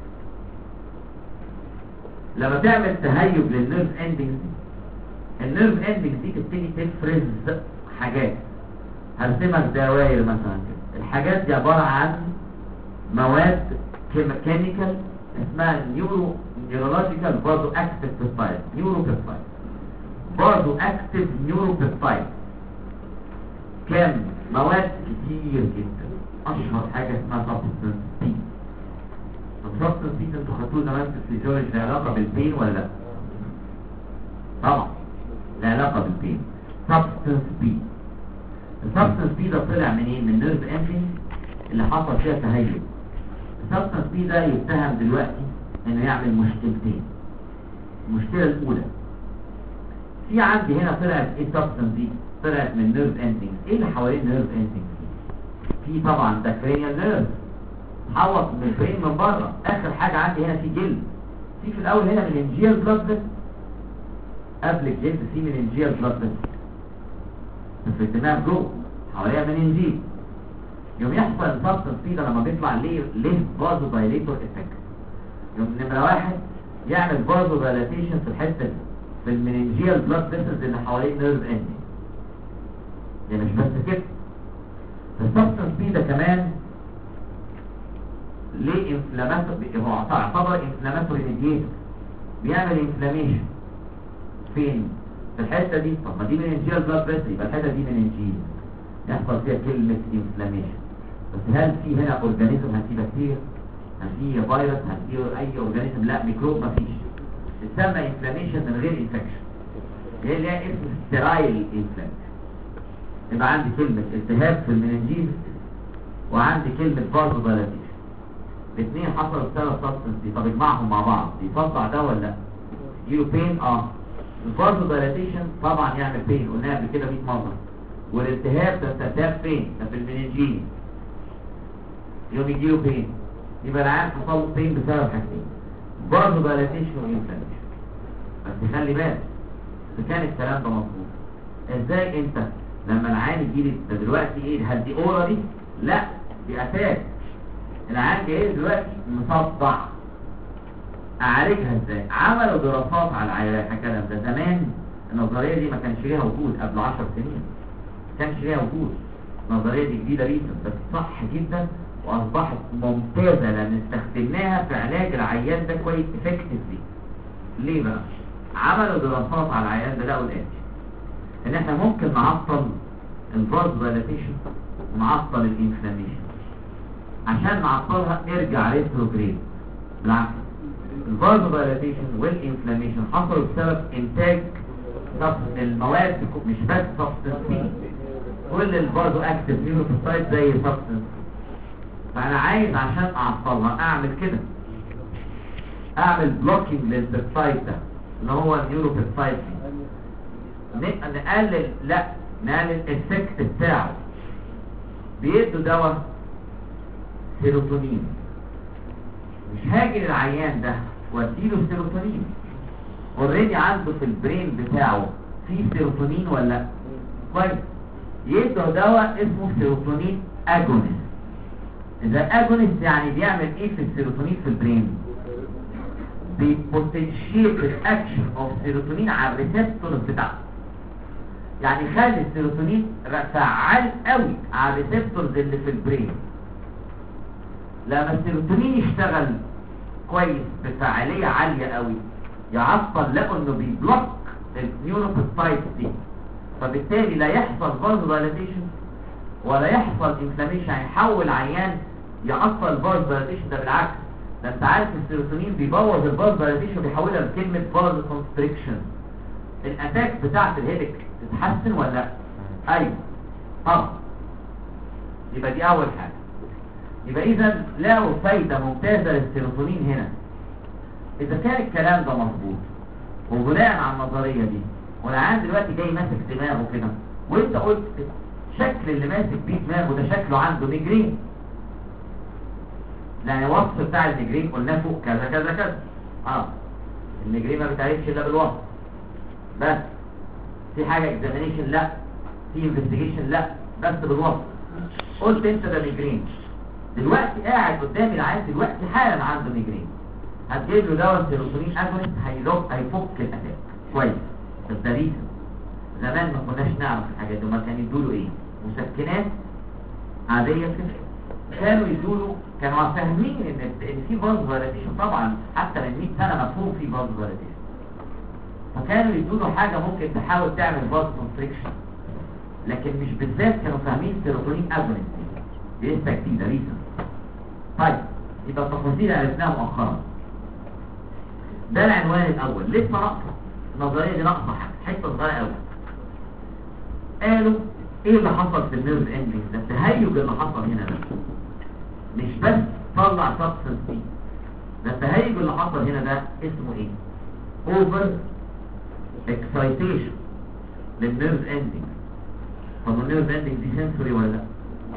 لما تعمل تهيج للنيرف اندنج دي، النيرف اندنج دي تبتدي تفرز حاجات. هرسمك دواير مثلا كده. الحاجات دي عباره عن مواد كيميكال اسمها نيورولوجيكال بازو اكتيف بيبتايد. نيوروبيبتايد، بازو اكتيف نيوروبيبتايد. كام؟ مواد كتير جدا. اشهر حاجه اسمها سبستنس بي. السبستنس بي انتوا خدتوه زمان في الفيزيولوجي، له علاقه بالبين ولا لا؟ طبعا له علاقه بالبين. سبستنس بي. السبستنس بي ده طلع منين؟ من نيرف اندنج اللي حصل فيها تهيج. السبستنس بي ده يتهم دلوقتي انه يعمل مشكلتين. المشكله الاولى، في عندي هنا طلعت ايه؟ السبستنس دي طلعت من نيرف اندنج. ايه اللي حوالين نيرف اندنج؟ في طبعا ده كرينيال نيرف حوط من البرين من بره. اخر حاجه عندي هنا في جلد. في الاول هنا مننجيال بلاد فيسل، قبل الجلد في مننجيال بلاد فيسل في الدماغ جوه حواليها مننجيل. يوم يحصل السبستنس بي ده لما بيطلع ليه فازو دايليتور افكت. يوم نمره واحد يعمل فازو دايليتيشن في الحته دي في المننجيال بلاد فيسلز اللي حوالين نيرف اندنج. يعني مش بس كده، السبستنس بي ده كمان ليه انفلاماتوري. هو تعتبر انفلاماتوري ميديتور، بيعمل انفلاميشن فين؟ في الحته دي. طب ما دي مننجيال بلاد فيسل، يبقى الحته دي مننجيل يحصل فيها كلمه انفلاميشن. بس هل في هنا اورجانيزم؟ هل في بكتيريا؟ هل في فيروس؟ هل في اي اورجانيزم؟ لا، ميكروب مفيش. تسمى انفلاميشن من غير انفكشن، هي اللي هي اسم سترايل انفلاميشن. يبقى عندي كلمه التهاب في المننجيل وعندي كلمه فازو دايلاتيشن. الاثنين حصلوا بسبب السبستنس دي. طب اجمعهم مع بعض يصدع ده ولا لا؟ يجيله بين. الفازو دايلاتيشن طبعا يعمل بين، قلناها قبل كده 100 مره. والالتهاب ده التهاب فين؟ ده في المننجيل، يوم يجيله بين. يبقى العيان حصل له بين بسبب حاجتين، فازو دايلاتيشن وانفلاميشن. بس خلي بالك اذا كان الكلام ده مظبوط، ازاي انت لما العيان يجيلي ده دلوقتي ايه؟ هل دي اورا دي؟ لا، دي اتاك. العيان جاي دلوقتي مصدع، اعالجها ازاي؟ عملوا دراسات على الكلام ده زمان. النظريه دي ما كانش ليها وجود قبل 10 سنين. كانش ليها وجود. النظريه دي جديده جدا بس صح جدا واصبحت ممتازه لان استخدمناها في علاج العيان ده كويس افكتفلي. ليه بقى؟ عملوا دراسات على العيان ده لقوا الاتي ان احنا ممكن نعطل الفاز دايلاتيشن ونعطل الانفلاميشن. عشان نعطلها ارجع ريتروجريد. بالعكس الفاز دايلاتيشن والانفلاميشن حصلوا بسبب انتاج المواد مش بس سبستنس، كل الفازو اكتيف نيوروبيبتايد زي سبستنس. فانا عايز عشان اعطلها اعمل كده، اعمل بلوكينج للبيبتايد ده اللي هو النيوروبيبتايد. نقلل الافكت بتاعه. بيدوا دواء سيروتونين. مش هاجي للعيان ده واديله سيروتونين، اوريدي عنده في البرين بتاعه في سيروتونين ولا لا؟ كويس. يدوا دواء اسمه سيروتونين اجونست. اذا اجونست يعني بيعمل ايه في السيروتونين في البرين؟ بيبوتنشيت الاكشن اوف سيروتونين على الريسبتورز بتاعته. يعني خلي السيروتونين فعال قوي على الريسبتورز اللي في البرين. لما السيروتونين يشتغل كويس بفعاليه عاليه قوي يعطل، لقوا انه بيبلوك النيوروبيبتايد دي، فبالتالي لا يحصل فازو دايلاتيشن ولا يحصل انفلاميشن. يحول عيان يعطل الفازو دايلاتيشن. ده بالعكس، ده انت عارف السيروتونين بيبوظ الفازو دايلاتيشن وبيحولها لكلمه فازو كونستريكشن. الاتاك بتاعت الهيدك تتحسن ولا لا؟ ايوه طبعا. يبقى دي اول حاجه. يبقى اذا لقوا فايده ممتازه للسيروتونين هنا. اذا كان الكلام ده مظبوط وبناء على النظريه دي، والعيان دلوقتي جاي ماسك دماغه كده وانت قلت شكل اللي ماسك بيه دماغه ده شكله عنده ميجرين، لان الوصف بتاع الميجرين قلنا فوق كذا كذا كذا. الميجرين ما بتعرفش الا بالوصف بس. في حاجه اكزامينيشن لا، في انفستيجيشن لا، بس بالوصف. قلت انت ده ميجرين. دلوقتي قاعد قدامي العيان دلوقتي حالا عنده ميجرين، هتجيب له دواء سيروتونين اجونست هيفك الاتاك كويس. بس ده ريسن. زمان ما كناش نعرف الحاجات دي. ما كانوا يدوا له ايه؟ مسكنات عاديه كده. كانوا يدوا له، كانوا فاهمين ان في فازو دايلاتيشن. طبعا حتى من 100 سنه مفهوم في فازو دايلاتيشن، فكانوا يدوا له حاجه ممكن تحاول تعمل فازو كونستريكشن، لكن مش بالذات كانوا فاهمين سيروتونين اجونست دي لسه جديده ريسن. طيب يبقى التفاصيل عرفناها مؤخرا. ده العنوان الاول. لسه ناقصه النظريه دي، ناقصه حته صغيره قوي. قالوا ايه اللي حصل في النيرف اندنج ده؟ التهيج اللي حصل هنا ده مش بس طلع سبستنس دي، ده التهيج اللي حصل هنا ده اسمه ايه؟ اوفر اكسايتيشن للنيرف اندنج. طب النيرف اندنج دي سنسوري ولا لا؟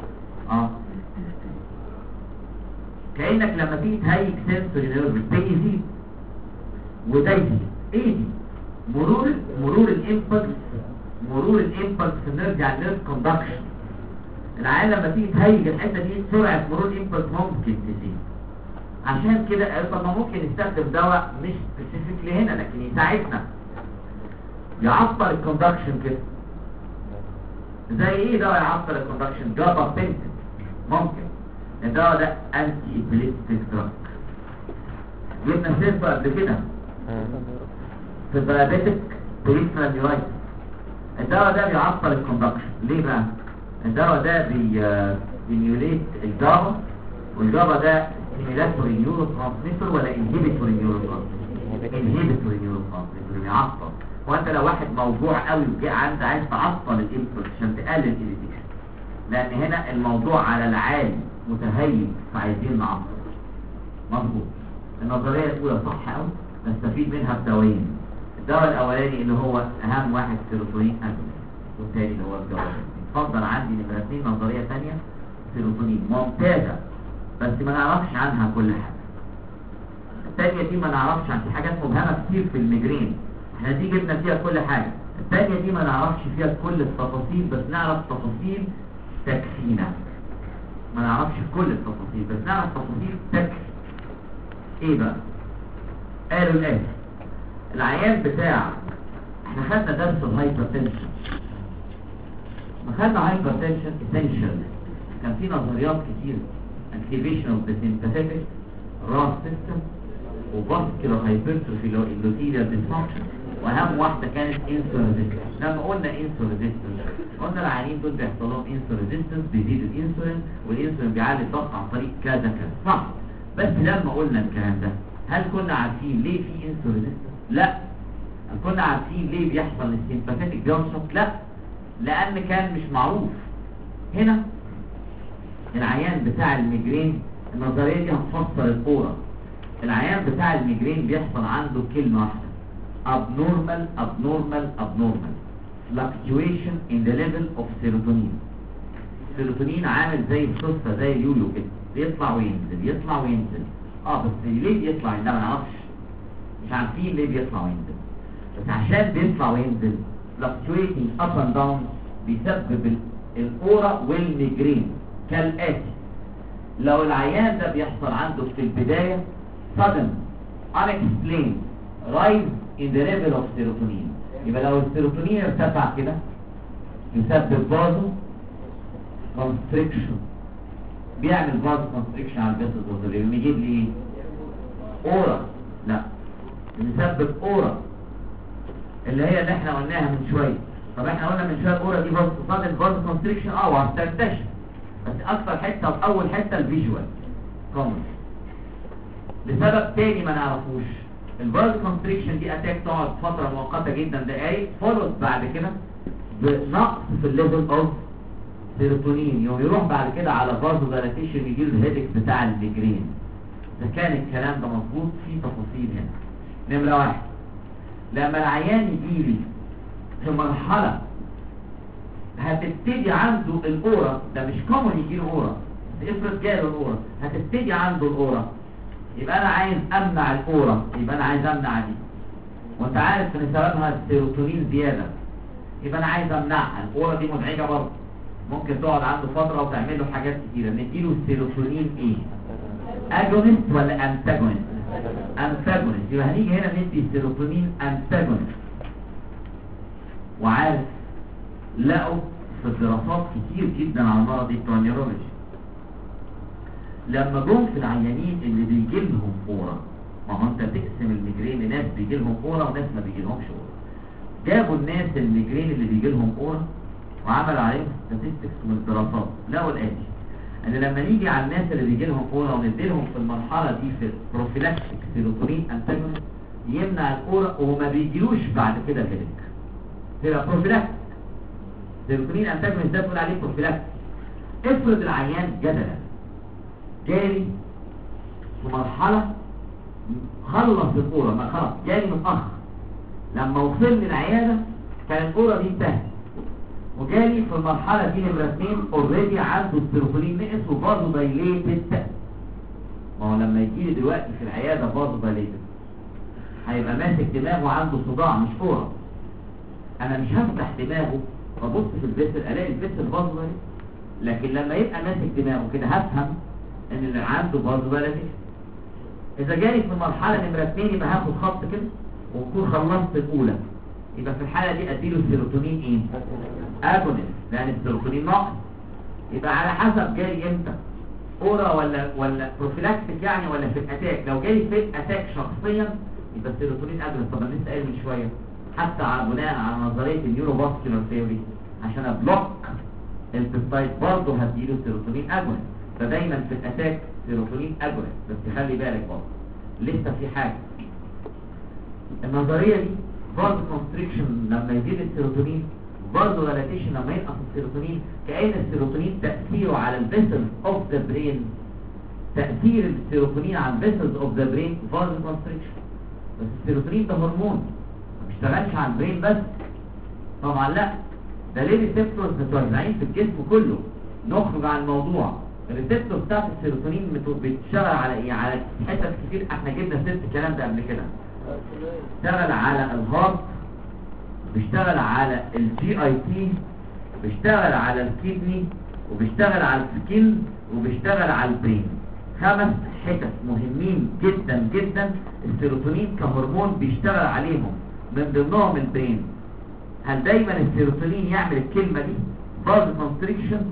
كأنك لما تيجي تهيج سنسوري نيرف بيزيد وده يزيد. ايه دي؟ مرور الامبلس في النيرف، يعني نيرف كوندكشن. العيان لما تيجي تهيج الحته دي سرعه مرور الامبلس ممكن تزيد. عشان كده طب ما ممكن نستخدم دواء مش سبيسيفيكلي هنا لكن يساعدنا يعطل الكوندكشن كده. زي ايه دواء يعطل الكوندكشن؟ جابا بنتين. ممكن الدواء ده انتي ابليبتيك دراج. جبنا سيرته قبل كده في الدايابيتك بريفرال نيورايتس. الدواء ده بيعطل الكوندكشن. ليه بقى؟ الدواء ده بيميوليت الجابا، والجابا ده ستيميلاتوري نيورو ترانسميتر ولا انهيبيتوري نيورو ترانسميتر؟ انهيبيتوري نيورو ترانسميتر، يعطل. وانت لو واحد موضوع قوي وجاء عند عايز تعطل الانسولين عشان تقلل الانهيبيشن، لان هنا الموضوع على العالي متهيج فعايزين نعطل. مظبوط. النظريه الاولى صح قوي، نستفيد منها بدوايين. الدواء الاولاني اللي هو اهم واحد سيروتونين اجونست، والثاني اللي هو الدواء. اتفضل عندي نمره 2 نظريه ثانيه سيروتونين ممتازه بس ما نعرفش عنها كل حاجه. الثانيه دي ما نعرفش عن حاجات مبهمه كتير في الميجرين، احنا دي جبنا فيها كل حاجه. الثانيه دي ما نعرفش فيها كل التفاصيل بس نعرف تفاصيل تكفينا. ما نعرفش كل التفاصيل بس نعرف تفاصيل تكفي. ايه بقى؟ قالوا الآن العيان بتاع احنا خدنا درس الهايبرتنشن خدنا هايبرتنشن اسينشال، كان في نظريات كتير، اكتيفيشن اوف ذا سيمباثيك راس سيستم وفاسكولار هايبرتروفي الاندوثيليال ديسفانكشن، واهم واحده كانت انسولين ريزيستنس. لما قلنا انسولين ريزيستنس قلنا العيانين دول بيحصل لهم انسولين ريزيستنس، بيزيد الانسولين والانسولين بيعلي الضغط عن طريق كذا كذا، صح؟ بس لما قلنا الكلام ده هل كنا عارفين ليه في انسولين ريزيستنس؟ لا. هل كنا عارفين ليه بيحصل السيمباثيك جانشن؟ لا، لان كان مش معروف. هنا العيان بتاع الميجرين النظريه دي هتفسر الكوره. العيان بتاع الميجرين بيحصل عنده كلمه واحده: abnormal abnormal abnormal fluctuation in the level of serotonin. السيروتونين عامل زي السوسته، زي اليويو كده، بيطلع وينزل يطلع وينزل. بس ليه بيطلع ده ما نعرفش، مش عارفين ليه بيطلع وينزل، بس عشان بيطلع وينزل fluctuating up and down بيسبب الاورا والميجرين كالاتي. لو العيان ده بيحصل عنده في البدايه sudden unexplained rise in the level of serotonin، يبقى لو السيروتونين ارتفع كده يسبب فازو كونستريكشن، بيعمل فازو كونستريكشن على الجسد الوظيفي، يجيب لي ايه؟ اورا. لا، يسبب اورا اللي هي اللي احنا قلناها من شويه. طب احنا قلنا من شويه الاورا دي فازو كونستريكشن وهتنتشر، بس اكتر حته واول حته الفيجوال كومن لسبب تاني ما نعرفوش. الفازو كونستريكشن دي اتاك تقعد فتره مؤقته جدا دقايق، فولوز بعد كده بنقص في الليفل اوف سيروتونين، يروح بعد كده على فازو دايلاتيشن، يجي له الهيدك بتاع الميجرين. اذا كان الكلام ده مظبوط في تفاصيل هنا. نمره واحد، لما العيان يجي لي في مرحله هتبتدي عنده الاورا، ده مش كومن يجي له اورا، افرض جاله الاورا هتبتدي عنده الاورا، يبقى انا عايز امنع الاورا، يبقى انا عايز امنع دي، وانت عارف ان سببها السيروتونين زياده، يبقى انا عايز امنعها. الاورا دي مزعجه برضه، ممكن تقعد عنده فتره وتعمل له حاجات كتيره. نديله السيروتونين ايه؟ اجونست ولا انتاجونست؟ انتاجونست. يبقى هنيجي هنا ندي السيروتونين انتاجونست. وعارف لقوا في الدراسات كتير جدا على المرض دي بتوع النيورولوجي، لما جم في العيانين اللي بيجي لهم اورا، ما هو انت تقسم الميجرين لناس بيجي لهم اورا وناس ما بيجي لهمش اورا. جابوا الناس الميجرين اللي بيجي لهم اورا وعملوا عليهم statistics من الدراسات، لقوا الاتي: ان لما نيجي على الناس اللي بيجي لهم اورا وندي لهم في المرحله دي في بروفيلاكتيك سيروتونين انتاجونست يمنع الاورا وما بيجيلوش بعد كده الهيدك، تبقى بروفيلاكتيك. سيروتونين انتاجونست ده بنقول عليه بروفيلاكتيك. افرض العيان جدلا جالي في مرحله خلص الاورا، ما خلاص جالي متاخر، لما وصلني العياده كان الاورا دي انتهت، وجالي في المرحله دي نمره 2 اوريدي عنده السيروتونين نقص وفازو دايليتد. ما هو لما يجي لي دلوقتي في العياده فازو دايليتد هيبقى ماسك دماغه عنده صداع مش اورا، انا مش هفتح دماغه وابص في الفيسل الاقي الفيسل فازو دايليتد، لكن لما يبقى ماسك دماغه كده هفهم ان اللي عنده فازو دايليتد. اذا جالي في المرحله نمره 2 يبقى هاخد خط كده واكون خلصت الاولى، يبقى في الحاله دي اديله السيروتونين ايه؟ اجونست، لان السيروتونين ناقص. يبقى على حسب جالي امتى، اورا ولا بروفيلاكتيك يعني ولا في الاتاك. لو جالي في الاتاك شخصيا يبقى السيروتونين اجونست. طب انا لسه قايل من شويه حتى بناء على نظريه النيورو فاسكولار ثيوري عشان ابلوك البيبتايد برضه هديله السيروتونين اجونست. فدايما في الاتاك سيروتونين اجونست، بس خلي بالك برضه لسه في حاجه. النظريه دي فازو كونستريكشن لما يزيد السيروتونين، فازو دايلاتيشن لما ينقص السيروتونين، كأن السيروتونين تأثيره على الفيسلز اوف ذا برين، تأثير السيروتونين على الفيسلز اوف ذا برين فازو كونستريكشن. بس السيروتونين ده هرمون ما بيشتغلش على البرين بس، طبعا لا، ده ليه ريسبتورز متوزعين في الجسم كله. نخرج عن الموضوع، الريسبتور بتاعت السيروتونين بتشتغل على ايه؟ على حتت كتير، احنا جبنا سيرة الكلام ده قبل كده. بيشتغل على الهارت، بيشتغل على الجي اي تي، بيشتغل على الكدني، وبيشتغل على السكين، وبيشتغل على البرين. 5 حتت مهمين جدا جدا السيروتونين كهرمون بيشتغل عليهم، من ضمنهم البرين. هل دايما السيروتونين يعمل الكلمة دي؟ فاز كونستريكشن،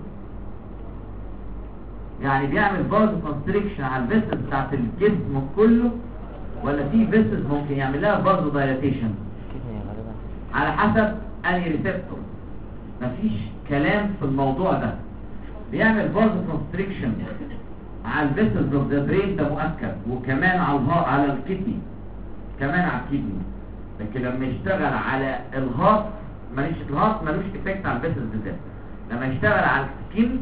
يعني بيعمل فاز كونستريكشن على الفيسز بتاعت الجسم كله، ولا في فيسز ممكن يعمل لها فاز دايلاتيشن؟ على حسب انهي ريسبتور. مفيش كلام في الموضوع ده. بيعمل فاز كونستريكشن على الفيسز اوف ذا برين، ده مؤكد، وكمان على الكدني، كمان على الكدني. لكن لما يشتغل على الهارت ملوش افكت على الفيسز بالذات. لما يشتغل على السكين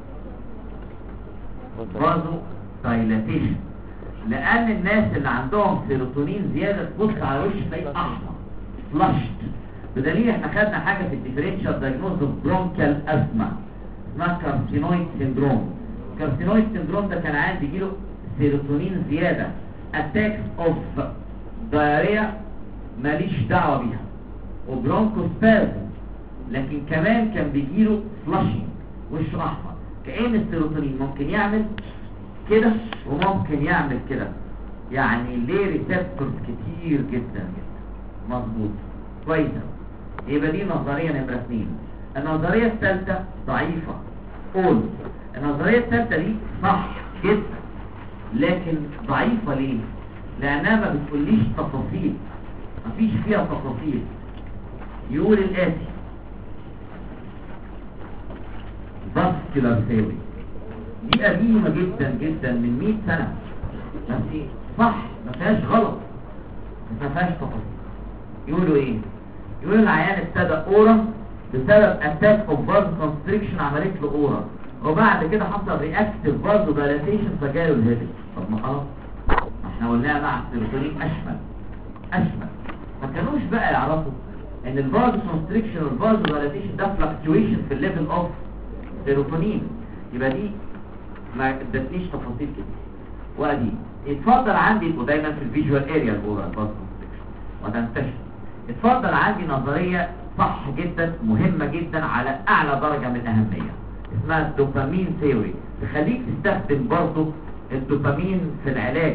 فازو دايلاتيشن، لان الناس اللي عندهم سيروتونين زياده تبص على وش تلاقيه احمر فلاشت، بدليل احنا خدنا حاجه في الديفرنشال دايجنوز اوف برونكال ازما اسمها كارسينويد سيندروم. الكارسينويد سيندروم ده كان عندي يجيله سيروتونين زياده، اتاكس اوف دايريا ماليش دعوه بيها، وبرونكوسبازم، لكن كمان كان بيجيله فلاشينج وشه احمر، كأن السيروتونين ممكن يعمل كده وممكن يعمل كده، يعني ليه ريسبتورز كتير جدا جدا. مظبوط كويس. يبقى دي نظريه نمره 2. النظريه الثالثه ضعيفه. قول النظريه الثالثه دي صح جدا، لكن ضعيفه ليه؟ لانها ما بتقوليش تفاصيل، مفيش فيها تفاصيل. يقول الاتي فاسكولار ثيوري، دي قديمه جدا جدا من 100 سنه، بس صح ما فيهاش غلط، ما فيهاش تفاصيل. يقولوا ايه؟ يقولوا العيان ابتدى اورا بسبب اتاك اوف فاز كونستريكشن، عملت له اورا، وبعد كده حصل رياكتيف فازو دايلاتيشن فجاله الهيدك. طب ما خلاص احنا قلناها مع السيروتونين اشمل. ما كانوش بقى يعرفوا ان الفاز كونستريكشن والفازو دايلاتيشن ده فلكتويشن في الليفل اوف سيروتونين. يبقى دي ما ادتنيش تفاصيل كده. وادي اتفضل عندي، ودايما في الفيجوال اريا الاورا الفاز كونستريكشن وتنتشر. اتفضل عندي نظريه صح جدا مهمه جدا على اعلى درجه من الاهميه، اسمها الدوبامين ثيوري، تخليك تستخدم برضه الدوبامين في العلاج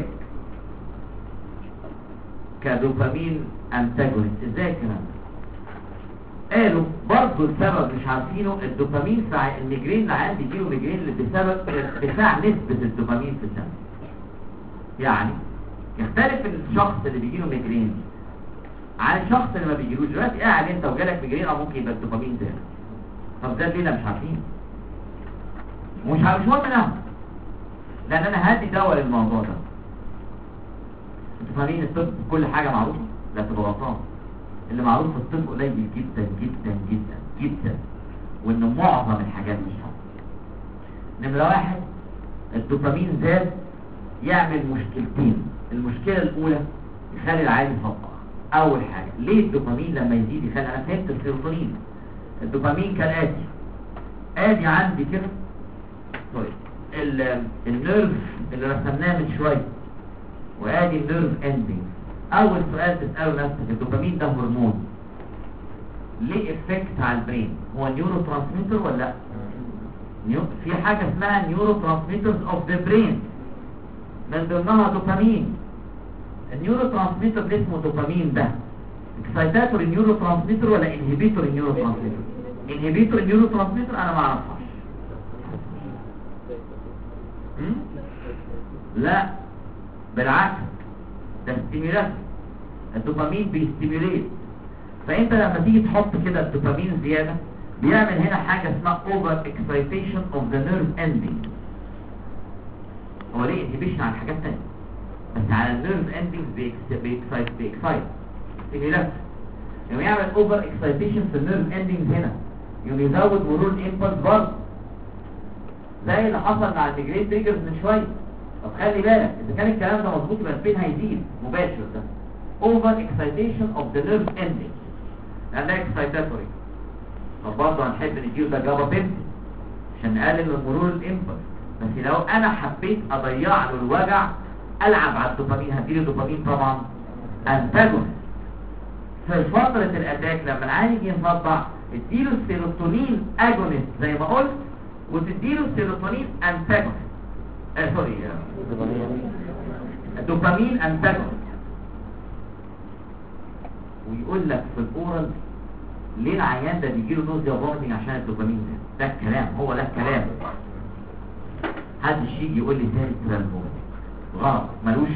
كدوبامين انتاجونست. ازاي الكلام ده؟ قالوا برضه السبب مش عارفينه، الدوبامين في الميجرين اللي عندي يجيله ميجرين بسبب ارتفاع نسبه الدوبامين في الدم. يعني يختلف الشخص اللي بيجيله ميجرين عن الشخص اللي ما بيجيلوش. دلوقتي قاعد انت وجالك ميجرين، او ممكن يبقى الدوبامين زاد. طب ده ليه؟ مش عارفين، مش مهم نعمل، لان انا هدي دواء للموضوع ده. انتوا فاهمين الطب كل حاجه معروفه؟ لا تبقى غلطان. اللي معروف في الطب قليل جدا جدا جدا جدا، وان معظم الحاجات مش صح. نمره 1، الدوبامين زاد يعمل مشكلتين. المشكله الاولى يخلي العيان يصدع. اول حاجه، ليه الدوبامين لما يزيد يخلي، انا فهمت السيروتونين. الدوبامين كالاتي، ادي عندي كده النيرف اللي رسمناه من شويه، وادي النيرف اندنج. اول سؤال تساله نفسك، الدوبامين ده هرمون ليه افكت على البرين؟ هو نيورو ترانسميتر ولا لا؟ في حاجه اسمها نيورو ترانسميترز اوف ذا برين، من ضمنها دوبامين. النيورو ترانسميتر اللي اسمه دوبامين ده اكسايتاتوري نيورو ترانسميتر ولا انهبيتوري نيورو ترانسميتر؟ انهبيتوري نيورو ترانسميتر انا ما اعرفهاش. لا بالعكس، ده ستيميولات. الدوبامين بيستيميوليت. فانت لما تيجي تحط كده الدوبامين زياده بيعمل هنا حاجه اسمها اوفر اكسايتيشن اوف ذا نيرف اندنج. هو ليه انهبيشن على حاجات ثانيه، بس على النيرف اندنج بيكسايت ستيميولات. يوم يعمل اوفر اكسايتيشن في النيرف اندنج هنا، يوم يزود مرور الامبلس برضه، زي اللي حصل مع الميجرين تريجرز من شويه. طب خلي بالك، اذا كان الكلام ده مظبوط يبقى البين هيزيد مباشر. ده اوفر اكسايتيشن اوف ذا نيرف اندنج، لان ده اكسايتاتوري. طب برضه هنحب نديله ده جابا بنت عشان نقلل من مرور الامبلس. بس لو انا حبيت اضيع له الوجع العب على الدوبامين، هديله دوبامين طبعا انتاجونست. في فتره الاتاك لما العيان يجي يصدع اديله السيروتونين اجونست زي ما قلت، وتديله السيروتونين انتاجونست. سوري، الدوبامين انتاجونست. ويقول لك في الاورال ليه العيان ده بيجيله نوزيا وفوميتنج؟ عشان الدوبامين ده الكلام، هو ده الكلام. محدش يجي يقول لي سنترال فوميتنج، غلط،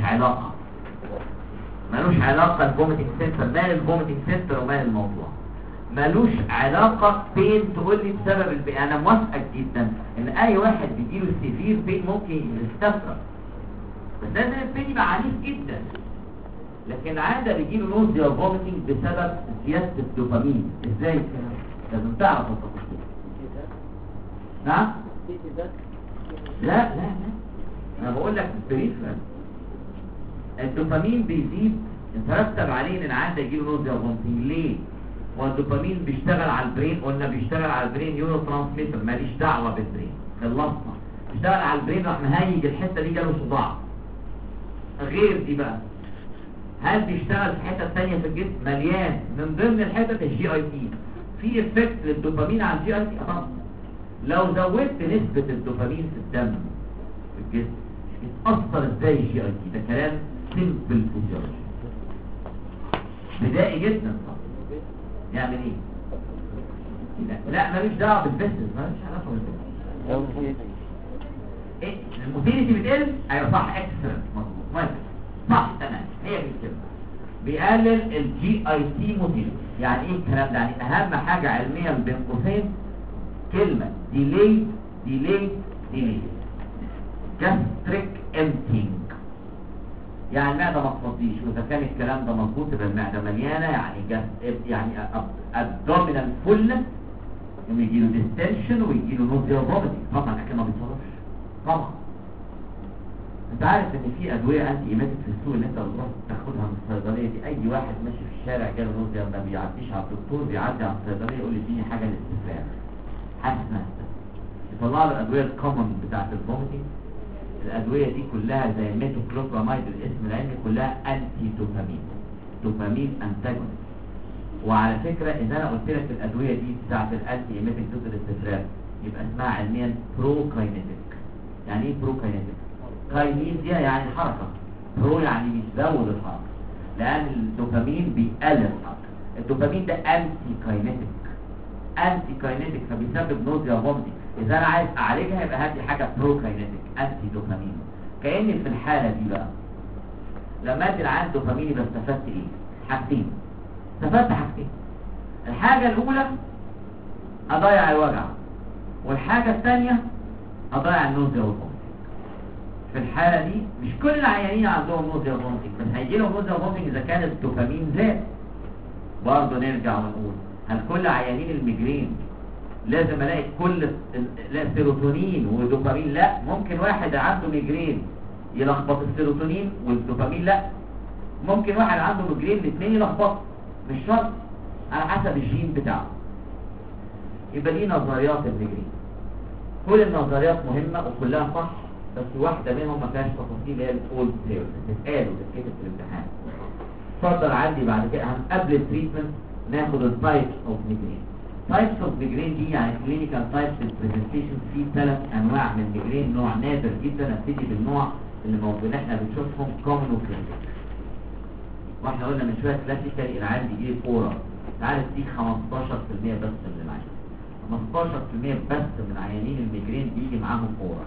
ملوش علاقه الفوميتنج سنتر، مال الفوميتنج سنتر ومال الموضوع، ملوش علاقه بين تقول لي بسبب انا موافقك جدا ان اي واحد بيجيله سيفير بين ممكن يستفرغ، بس لازم البين يبقى عنيف جدا. لكن العاده بيجيله نوزيا وفوميتنج بسبب زياده الدوبامين. ازاي الكلام؟ لازم تعرف التفاصيل. نعم؟ لا انا بقول لك البريفرال الدوبامين بيزيد، يترتب عليه ان العاده يجيله نوزيا وفوميتنج. ليه؟ والدوبامين بيشتغل على البرين، قلنا بيشتغل على البرين نيورو ترانسميتر، ماليش دعوه بالبرين، خلصنا. بيشتغل على البرين راح مهيج الحته دي جاله صداع. غير دي بقى، هل بيشتغل في حته ثانيه في الجسم؟ مليان من ضمن الحتت الجي اي تي، في افكت للدوبامين على الجي اي تي. طبعا لو زودت نسبه الدوبامين في الدم في الجسم يتاثر ازاي الجي اي تي؟ ده كلام سيمبل فيزيولوجي بدائي جدا. طبعا يعمل ايه؟ لا ماليش دعوه بالبيزنس، ماليش علاقه بالبيزنس. ايه الموتيليتي بتقل؟ ايوه صح، اكسلنت، مظبوط، صح تمام، هي دي الكلمه. بيقلل الجي اي تي موتيليتي. يعني ايه الكلام ده؟ يعني اهم حاجه علميا بين قوسين كلمه ديلي جاستريك امتينج، يعني المعده ما تفضيش، واذا كان الكلام ده مظبوط يبقى المعده مليانه، يعني ابدومينال فول، يجي له ديستنشن ويجي له نوزيا وفوميتنج. طبعا اكيد ما بيتصرفش. طبعا انت عارف ان في ادويه انتي ايميتيك في السوق اللي انت بتروح تاخدها من الصيدليه دي، اي واحد ماشي في الشارع جاله نوزيا ما بيعديش على الدكتور، بيعدي على الصيدليه يقول لي اديني حاجه للاستفراغ، حاسس يطلع له الادويه الكومن بتاعت الفوميتنج. الادويه دي كلها زي الميتوكلوبراميد، الاسم العلمي كلها انتي دوبامين انتاجونست. وعلى فكره اذا انا قلت لك الادويه دي بتاعت الانتي ايميتيك ضد الاستفراغ يبقى اسمها علميا بروكاينيتيك. يعني ايه بروكاينيتيك؟ كاينين دي يعني حركه، برو يعني بيزود الحركه، لان الدوبامين بيقلل الحركه. الدوبامين ده انتي كاينيتيك فبيسبب نوزيا وفوميتنج. اذا انا عايز اعالجها يبقى هات لي حاجه بروكاينيتيك انتي دوبامين. كأني في الحاله دي بقى لما ادي العيان دوبامين يبقى استفدت ايه؟ حاجتين. الحاجه الاولى اضيع الوجع، والحاجه الثانيه اضيع النوزيا والفوميتنج. في الحاله دي مش كل العيانين عندهم نوزيا وفوميتنج، بس هيجي لهم نوزيا وفوميتنج اذا كان الدوبامين زاد. برضه نرجع ونقول هل كل عيانين الميجرين لازم الاقي كل سيروتونين ودوبامين؟ لا، ممكن واحد عنده ميجرين يلخبط السيروتونين والدوبامين، لا، ممكن واحد عنده ميجرين الاثنين يلخبطوا، مش شرط، على حسب الجين بتاعه. يبقى دي نظريات الميجرين، كل النظريات مهمه وكلها صح، بس واحده منهم ما فيهاش تفاصيل، هي الاولد ثيوري بتتقال وتتكتب في الامتحان. اتفضل عندي بعد كده قبل التريتمنت ناخد التايبس اوف ميجرين. تايبس اوف ميجرين دي يعني كلينيكال تايبس البرزنتيشن. في 3 انواع من الميجرين، نوع نادر جدا. ابتدي بالنوع اللي موجود احنا بنشوفهم كومن وكلاسيك. واحنا قلنا من شويه كلاسيكال العيان بيجي فورا، تعالى تديك 15% بس من العيان، 15% بس من عيانين الميجرين بيجي معاهم فورا،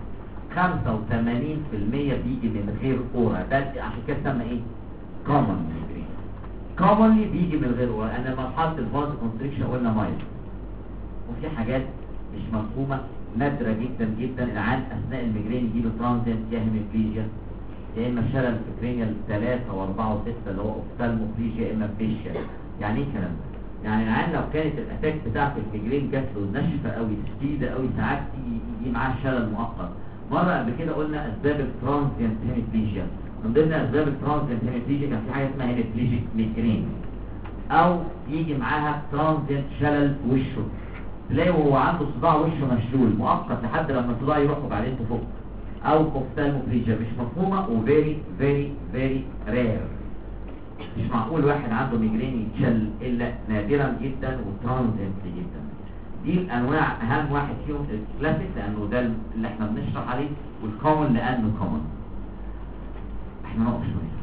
85% بيجي من غير فورا. ده عشان كده سمى ايه؟ كومن ميجرين. كومنلي بيجي من غير فورا، انا مرحله الفاز كونستريكشن قلنا مايل. وفي حاجات مش مفهومه نادره جدا العيان اثناء الميجرين يجيله ترانزيت يا هيميبليجيا يا اما شلل فكرينيال 3 و4 و6 اللي هو اوفتالموبليجيا يا اما فيشيا. يعني ايه الكلام ده؟ يعني العيان لو كانت الاتاك بتاعت الميجرين جات له ناشفه قوي شديده قوي ساعات يجي معاه شلل مؤقت. مره قبل كده قلنا اسباب الترانزيت هيميبليجيا، من ضمن اسباب الترانزيت هيميبليجيا كان في حاجه اسمها هيميبليجيك ميجرين، او يجي معاها ترانزيت شلل وشه، تلاقي وهو عنده صداع وشه مشلول مؤقت لحد لما الصداع يروح وبعدين تفك، او اوفتالموبليجيا مش مفهومه وفيري فيري فيري رير. مش معقول واحد عنده ميجرين يتشل الا نادرا جدا وترانزيت جدا. دي الانواع، اهم واحد فيهم الكلاسيك لانه ده اللي احنا بنشرح عليه، والكومن لانه كومن. احنا نقف شويه.